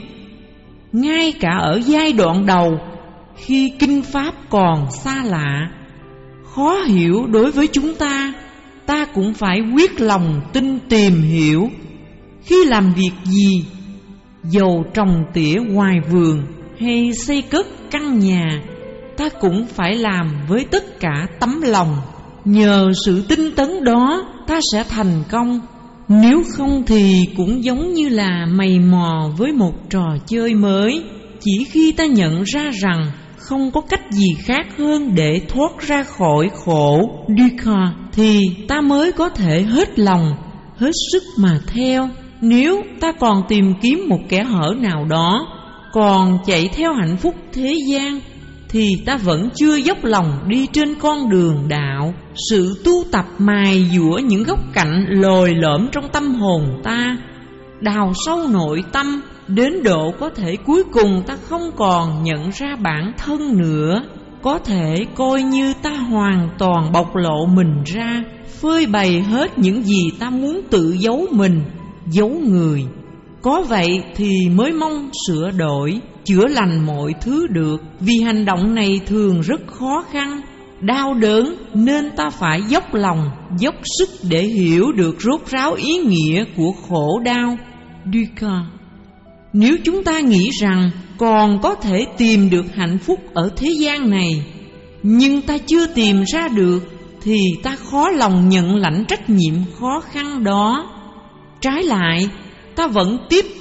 Ngay cả ở giai đoạn đầu, khi kinh pháp còn xa lạ, khó hiểu đối với chúng ta, ta cũng phải quyết lòng tin tìm hiểu. Khi làm việc gì, dầu trồng tỉa ngoài vườn hay xây cất căn nhà, ta cũng phải làm với tất cả tấm lòng. Nhờ sự tinh tấn đó, ta sẽ thành công. Nếu không thì cũng giống như là mày mò với một trò chơi mới. Chỉ khi ta nhận ra rằng không có cách gì khác hơn để thoát ra khỏi khổ dukkha, thì ta mới có thể hết lòng, hết sức mà theo. Nếu ta còn tìm kiếm một kẻ hở nào đó, còn chạy theo hạnh phúc thế gian, thì ta vẫn chưa dốc lòng đi trên con đường đạo. Sự tu tập mài dũa những góc cạnh lồi lõm trong tâm hồn ta, đào sâu nội tâm, đến độ có thể cuối cùng ta không còn nhận ra bản thân nữa. Có thể coi như ta hoàn toàn bộc lộ mình ra, phơi bày hết những gì ta muốn tự giấu mình, giấu người. Có vậy thì mới mong sửa đổi, chữa lành mọi thứ được. Vì hành động này thường rất khó khăn, đau đớn, nên ta phải dốc lòng, dốc sức để hiểu được rốt ráo ý nghĩa của khổ đau dukkha. Nếu chúng ta nghĩ rằng còn có thể tìm được hạnh phúc ở thế gian này, nhưng ta chưa tìm ra được, thì ta khó lòng nhận lãnh trách nhiệm khó khăn đó. Trái lại, ta vẫn tiếp tục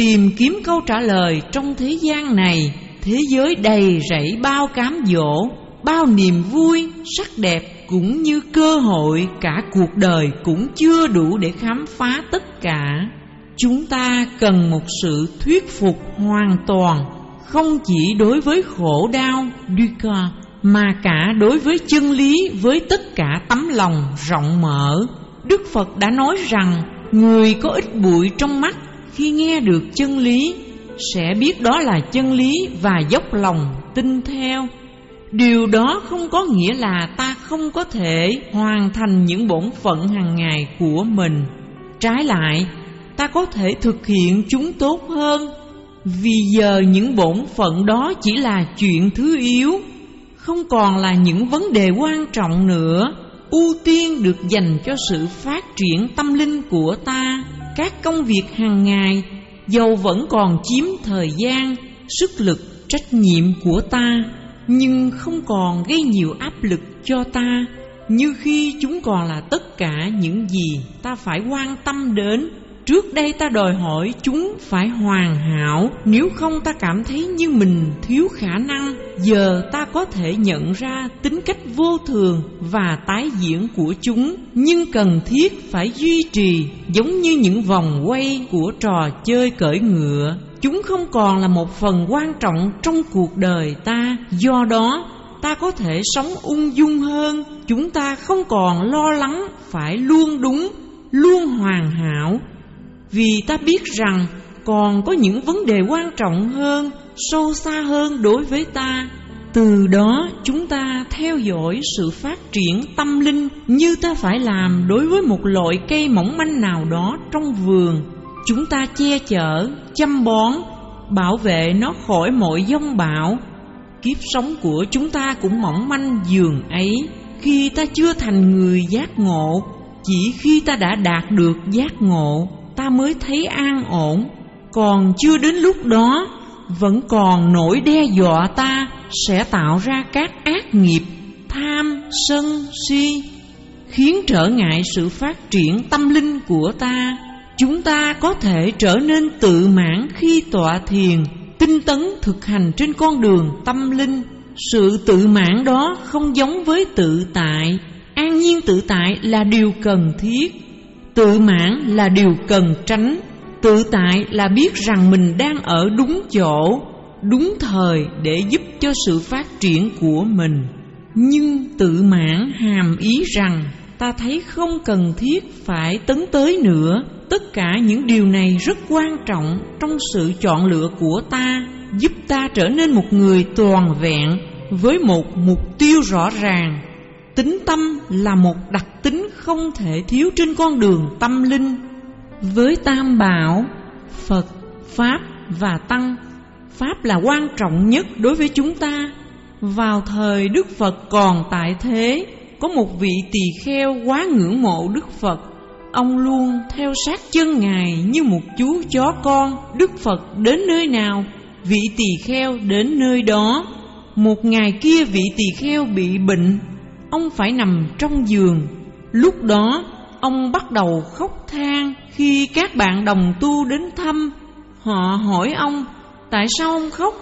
tìm kiếm câu trả lời trong thế gian này. Thế giới đầy rẫy bao cám dỗ, bao niềm vui, sắc đẹp cũng như cơ hội. Cả cuộc đời cũng chưa đủ để khám phá tất cả. Chúng ta cần một sự thuyết phục hoàn toàn, không chỉ đối với khổ đau dukkha, mà cả đối với chân lý, với tất cả tấm lòng rộng mở. Đức Phật đã nói rằng người có ít bụi trong mắt khi nghe được chân lý sẽ biết đó là chân lý và dốc lòng tin theo. Điều đó không có nghĩa là ta không có thể hoàn thành những bổn phận hàng ngày của mình. Trái lại, ta có thể thực hiện chúng tốt hơn. Vì giờ những bổn phận đó chỉ là chuyện thứ yếu, không còn là những vấn đề quan trọng nữa. Ưu tiên được dành cho sự phát triển tâm linh của ta. Các công việc hàng ngày dầu vẫn còn chiếm thời gian, sức lực, trách nhiệm của ta, nhưng không còn gây nhiều áp lực cho ta như khi chúng còn là tất cả những gì ta phải quan tâm đến. Trước đây ta đòi hỏi chúng phải hoàn hảo, nếu không ta cảm thấy như mình thiếu khả năng. Giờ ta có thể nhận ra tính cách vô thường và tái diễn của chúng, nhưng cần thiết phải duy trì, giống như những vòng quay của trò chơi cưỡi ngựa. Chúng không còn là một phần quan trọng trong cuộc đời ta, do đó ta có thể sống ung dung hơn. Chúng ta không còn lo lắng phải luôn đúng, luôn hoàn hảo, vì ta biết rằng còn có những vấn đề quan trọng hơn, sâu xa hơn đối với ta. Từ đó chúng ta theo dõi sự phát triển tâm linh như ta phải làm đối với một loại cây mỏng manh nào đó trong vườn. Chúng ta che chở, chăm bón, bảo vệ nó khỏi mọi giông bão. Kiếp sống của chúng ta cũng mỏng manh dường ấy. Khi ta chưa thành người giác ngộ, chỉ khi ta đã đạt được giác ngộ, ta mới thấy an ổn. Còn chưa đến lúc đó, vẫn còn nỗi đe dọa ta sẽ tạo ra các ác nghiệp tham, sân, si, khiến trở ngại sự phát triển tâm linh của ta. Chúng ta có thể trở nên tự mãn khi tọa thiền, tinh tấn thực hành trên con đường tâm linh. Sự tự mãn đó không giống với tự tại. An nhiên tự tại là điều cần thiết, tự mãn là điều cần tránh. Tự tại là biết rằng mình đang ở đúng chỗ, đúng thời để giúp cho sự phát triển của mình. Nhưng tự mãn hàm ý rằng ta thấy không cần thiết phải tấn tới nữa. Tất cả những điều này rất quan trọng trong sự chọn lựa của ta, giúp ta trở nên một người toàn vẹn với một mục tiêu rõ ràng. Tính tâm là một đặc tính không thể thiếu trên con đường tâm linh. Với Tam Bảo, Phật, Pháp và Tăng, Pháp là quan trọng nhất đối với chúng ta. Vào thời Đức Phật còn tại thế, có một vị tỳ kheo quá ngưỡng mộ Đức Phật. Ông luôn theo sát chân Ngài như một chú chó con. Đức Phật đến nơi nào, vị tỳ kheo đến nơi đó. Một ngày kia vị tỳ kheo bị bệnh, ông phải nằm trong giường. Lúc đó ông bắt đầu khóc than. Khi các bạn đồng tu đến thăm, họ hỏi ông tại sao ông khóc.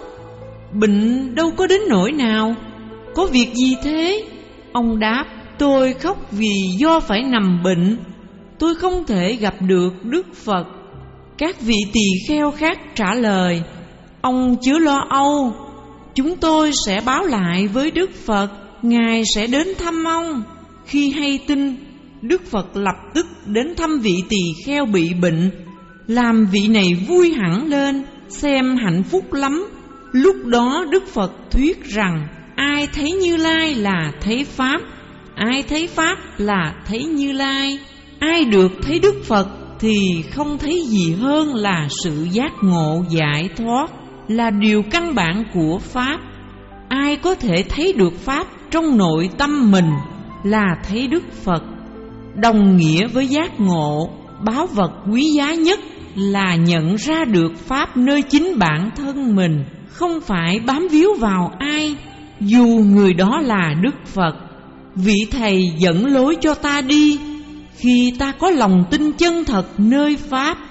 Bệnh đâu có đến nỗi nào, có việc gì thế? Ông đáp, tôi khóc vì do phải nằm bệnh, tôi không thể gặp được Đức Phật. Các vị tỳ kheo khác trả lời, ông chớ lo âu, chúng tôi sẽ báo lại với Đức Phật, Ngài sẽ đến thăm ông. Khi hay tin, Đức Phật lập tức đến thăm vị tỳ kheo bị bệnh, làm vị này vui hẳn lên, xem hạnh phúc lắm. Lúc đó Đức Phật thuyết rằng ai thấy Như Lai là thấy Pháp, ai thấy Pháp là thấy Như Lai. Ai được thấy Đức Phật thì không thấy gì hơn là sự giác ngộ giải thoát, là điều căn bản của Pháp. Ai có thể thấy được Pháp trong nội tâm mình là thấy Đức Phật. Đồng nghĩa với giác ngộ, báu vật quý giá nhất là nhận ra được Pháp nơi chính bản thân mình, không phải bám víu vào ai, dù người đó là Đức Phật. Vị Thầy dẫn lối cho ta đi. Khi ta có lòng tin chân thật nơi Pháp,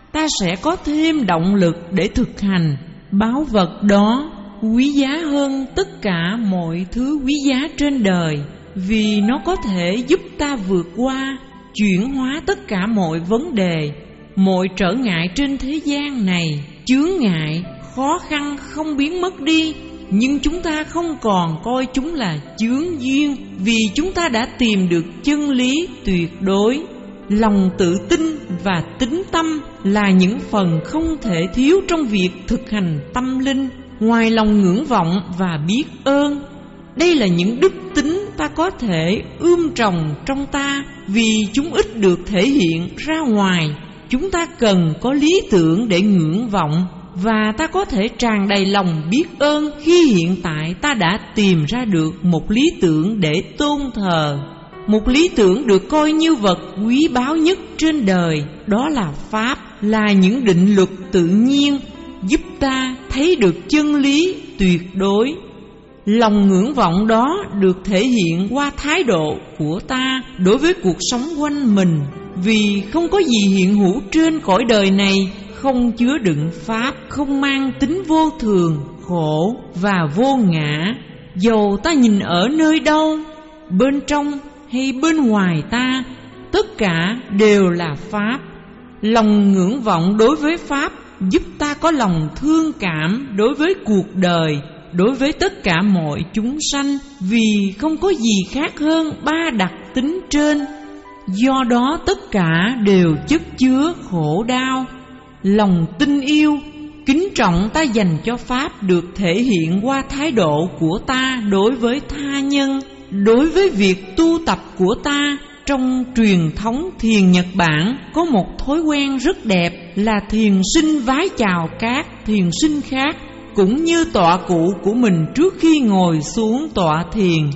ta sẽ có thêm động lực để thực hành. Báu vật đó quý giá hơn tất cả mọi thứ quý giá trên đời, vì nó có thể giúp ta vượt qua, chuyển hóa tất cả mọi vấn đề, mọi trở ngại trên thế gian này. Chướng ngại, khó khăn không biến mất đi, nhưng chúng ta không còn coi chúng là chướng duyên, vì chúng ta đã tìm được chân lý tuyệt đối. Lòng tự tin và tín tâm là những phần không thể thiếu trong việc thực hành tâm linh, ngoài lòng ngưỡng vọng và biết ơn. Đây là những đức tính ta có thể ươm trồng trong ta, vì chúng ít được thể hiện ra ngoài. Chúng ta cần có lý tưởng để ngưỡng vọng, và ta có thể tràn đầy lòng biết ơn khi hiện tại ta đã tìm ra được một lý tưởng để tôn thờ. Một lý tưởng được coi như vật quý báu nhất trên đời, đó là Pháp, là những định luật tự nhiên giúp ta thấy được chân lý tuyệt đối. Lòng ngưỡng vọng đó được thể hiện qua thái độ của ta đối với cuộc sống quanh mình, vì không có gì hiện hữu trên cõi đời này không chứa đựng Pháp, không mang tính vô thường, khổ và vô ngã. Dầu ta nhìn ở nơi đâu, bên trong hay bên ngoài ta, tất cả đều là Pháp. Lòng ngưỡng vọng đối với Pháp giúp ta có lòng thương cảm đối với cuộc đời, đối với tất cả mọi chúng sanh, vì không có gì khác hơn ba đặc tính trên. Do đó tất cả đều chất chứa khổ đau. Lòng tin yêu, kính trọng ta dành cho Pháp được thể hiện qua thái độ của ta đối với tha nhân. Đối với việc tu tập của ta, trong truyền thống thiền Nhật Bản có một thói quen rất đẹp là thiền sinh vái chào các thiền sinh khác, cũng như tọa cụ của mình trước khi ngồi xuống tọa thiền,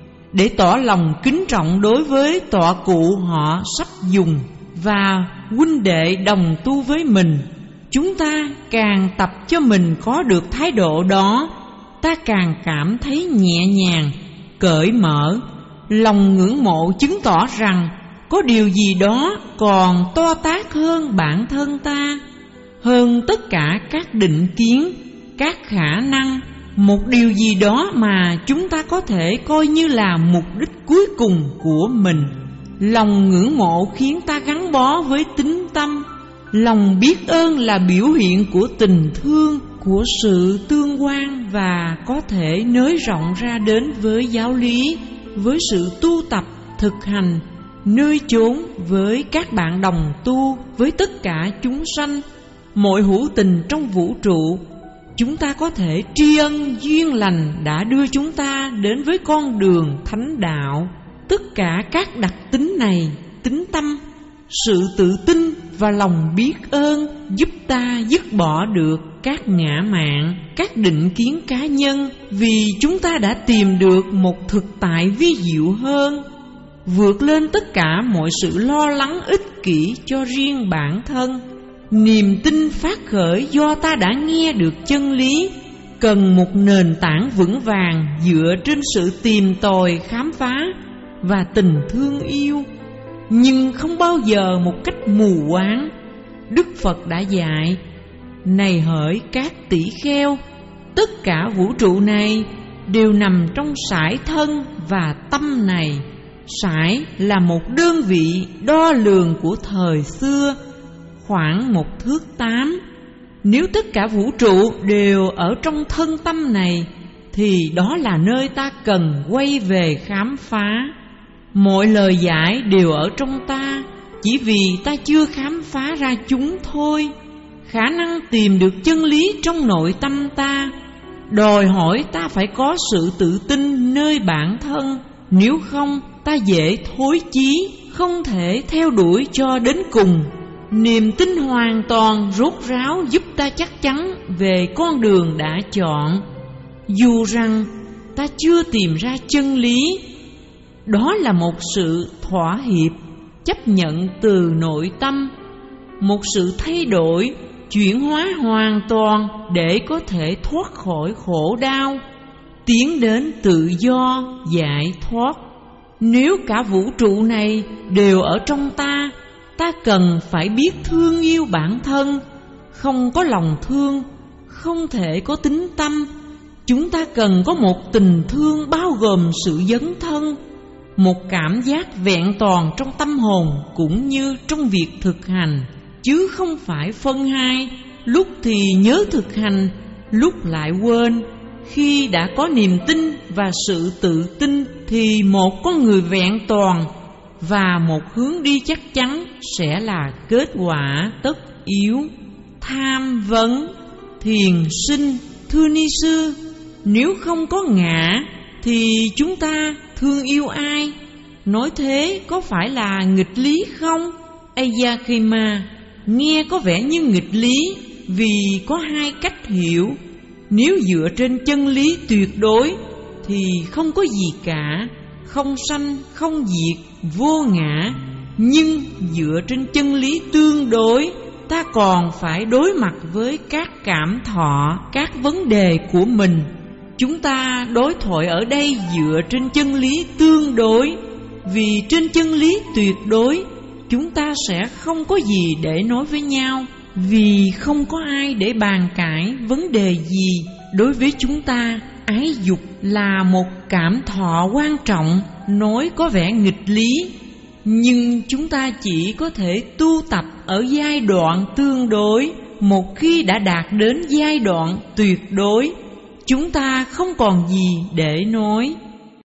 để tỏ lòng kính trọng đối với tọa cụ họ sắp dùng và huynh đệ đồng tu với mình. Chúng ta càng tập cho mình có được thái độ đó, ta càng cảm thấy nhẹ nhàng, cởi mở. Lòng ngưỡng mộ chứng tỏ rằng có điều gì đó còn to tát hơn bản thân ta, hơn tất cả các định kiến, các khả năng, một điều gì đó mà chúng ta có thể coi như là mục đích cuối cùng của mình. Lòng ngưỡng mộ khiến ta gắn bó với tín tâm. Lòng biết ơn là biểu hiện của tình thương, của sự tương quan, và có thể nới rộng ra đến với giáo lý, với sự tu tập, thực hành, nơi chốn với các bạn đồng tu, với tất cả chúng sanh, mọi hữu tình trong vũ trụ. Chúng ta có thể tri ân duyên lành đã đưa chúng ta đến với con đường thánh đạo. Tất cả các đặc tính này, tín tâm, sự tự tin và lòng biết ơn giúp ta dứt bỏ được các ngã mạn, các định kiến cá nhân, vì chúng ta đã tìm được một thực tại vi diệu hơn, vượt lên tất cả mọi sự lo lắng ích kỷ cho riêng bản thân. Niềm tin phát khởi do ta đã nghe được chân lý, cần một nền tảng vững vàng dựa trên sự tìm tòi khám phá và tình thương yêu, nhưng không bao giờ một cách mù quáng. Đức Phật đã dạy: này hỡi các tỷ kheo, tất cả vũ trụ này đều nằm trong sải thân và tâm này. Sải là một đơn vị đo lường của thời xưa, khoảng một thước tám. Nếu tất cả vũ trụ đều ở trong thân tâm này, thì đó là nơi ta cần quay về khám phá. Mọi lời giải đều ở trong ta, chỉ vì ta chưa khám phá ra chúng thôi. Khả năng tìm được chân lý trong nội tâm ta đòi hỏi ta phải có sự tự tin nơi bản thân. Nếu không, ta dễ thối chí, không thể theo đuổi cho đến cùng. Niềm tin hoàn toàn rốt ráo giúp ta chắc chắn về con đường đã chọn, dù rằng ta chưa tìm ra chân lý. Đó là một sự thỏa hiệp, chấp nhận từ nội tâm, một sự thay đổi, chuyển hóa hoàn toàn để có thể thoát khỏi khổ đau, tiến đến tự do, giải thoát. Nếu cả vũ trụ này đều ở trong ta, ta cần phải biết thương yêu bản thân. Không có lòng thương, không thể có tín tâm. Chúng ta cần có một tình thương bao gồm sự dấn thân, một cảm giác vẹn toàn trong tâm hồn cũng như trong việc thực hành, chứ không phải phân hai, lúc thì nhớ thực hành, lúc lại quên. Khi đã có niềm tin và sự tự tin thì một con người vẹn toàn và một hướng đi chắc chắn sẽ là kết quả tất yếu. Tham vấn, thiền sinh, thưa ni sư, nếu không có ngã thì chúng ta thương yêu ai? Nói thế có phải là nghịch lý không? Ayakema, nghe có vẻ như nghịch lý vì có hai cách hiểu. Nếu dựa trên chân lý tuyệt đối thì không có gì cả, không sanh, không diệt, vô ngã. Nhưng dựa trên chân lý tương đối, ta còn phải đối mặt với các cảm thọ, các vấn đề của mình. Chúng ta đối thoại ở đây dựa trên chân lý tương đối, vì trên chân lý tuyệt đối chúng ta sẽ không có gì để nói với nhau, vì không có ai để bàn cãi vấn đề gì. Đối với chúng ta, ái dục là một cảm thọ quan trọng, nói có vẻ nghịch lý, nhưng chúng ta chỉ có thể tu tập ở giai đoạn tương đối. Một khi đã đạt đến giai đoạn tuyệt đối, chúng ta không còn gì để nói.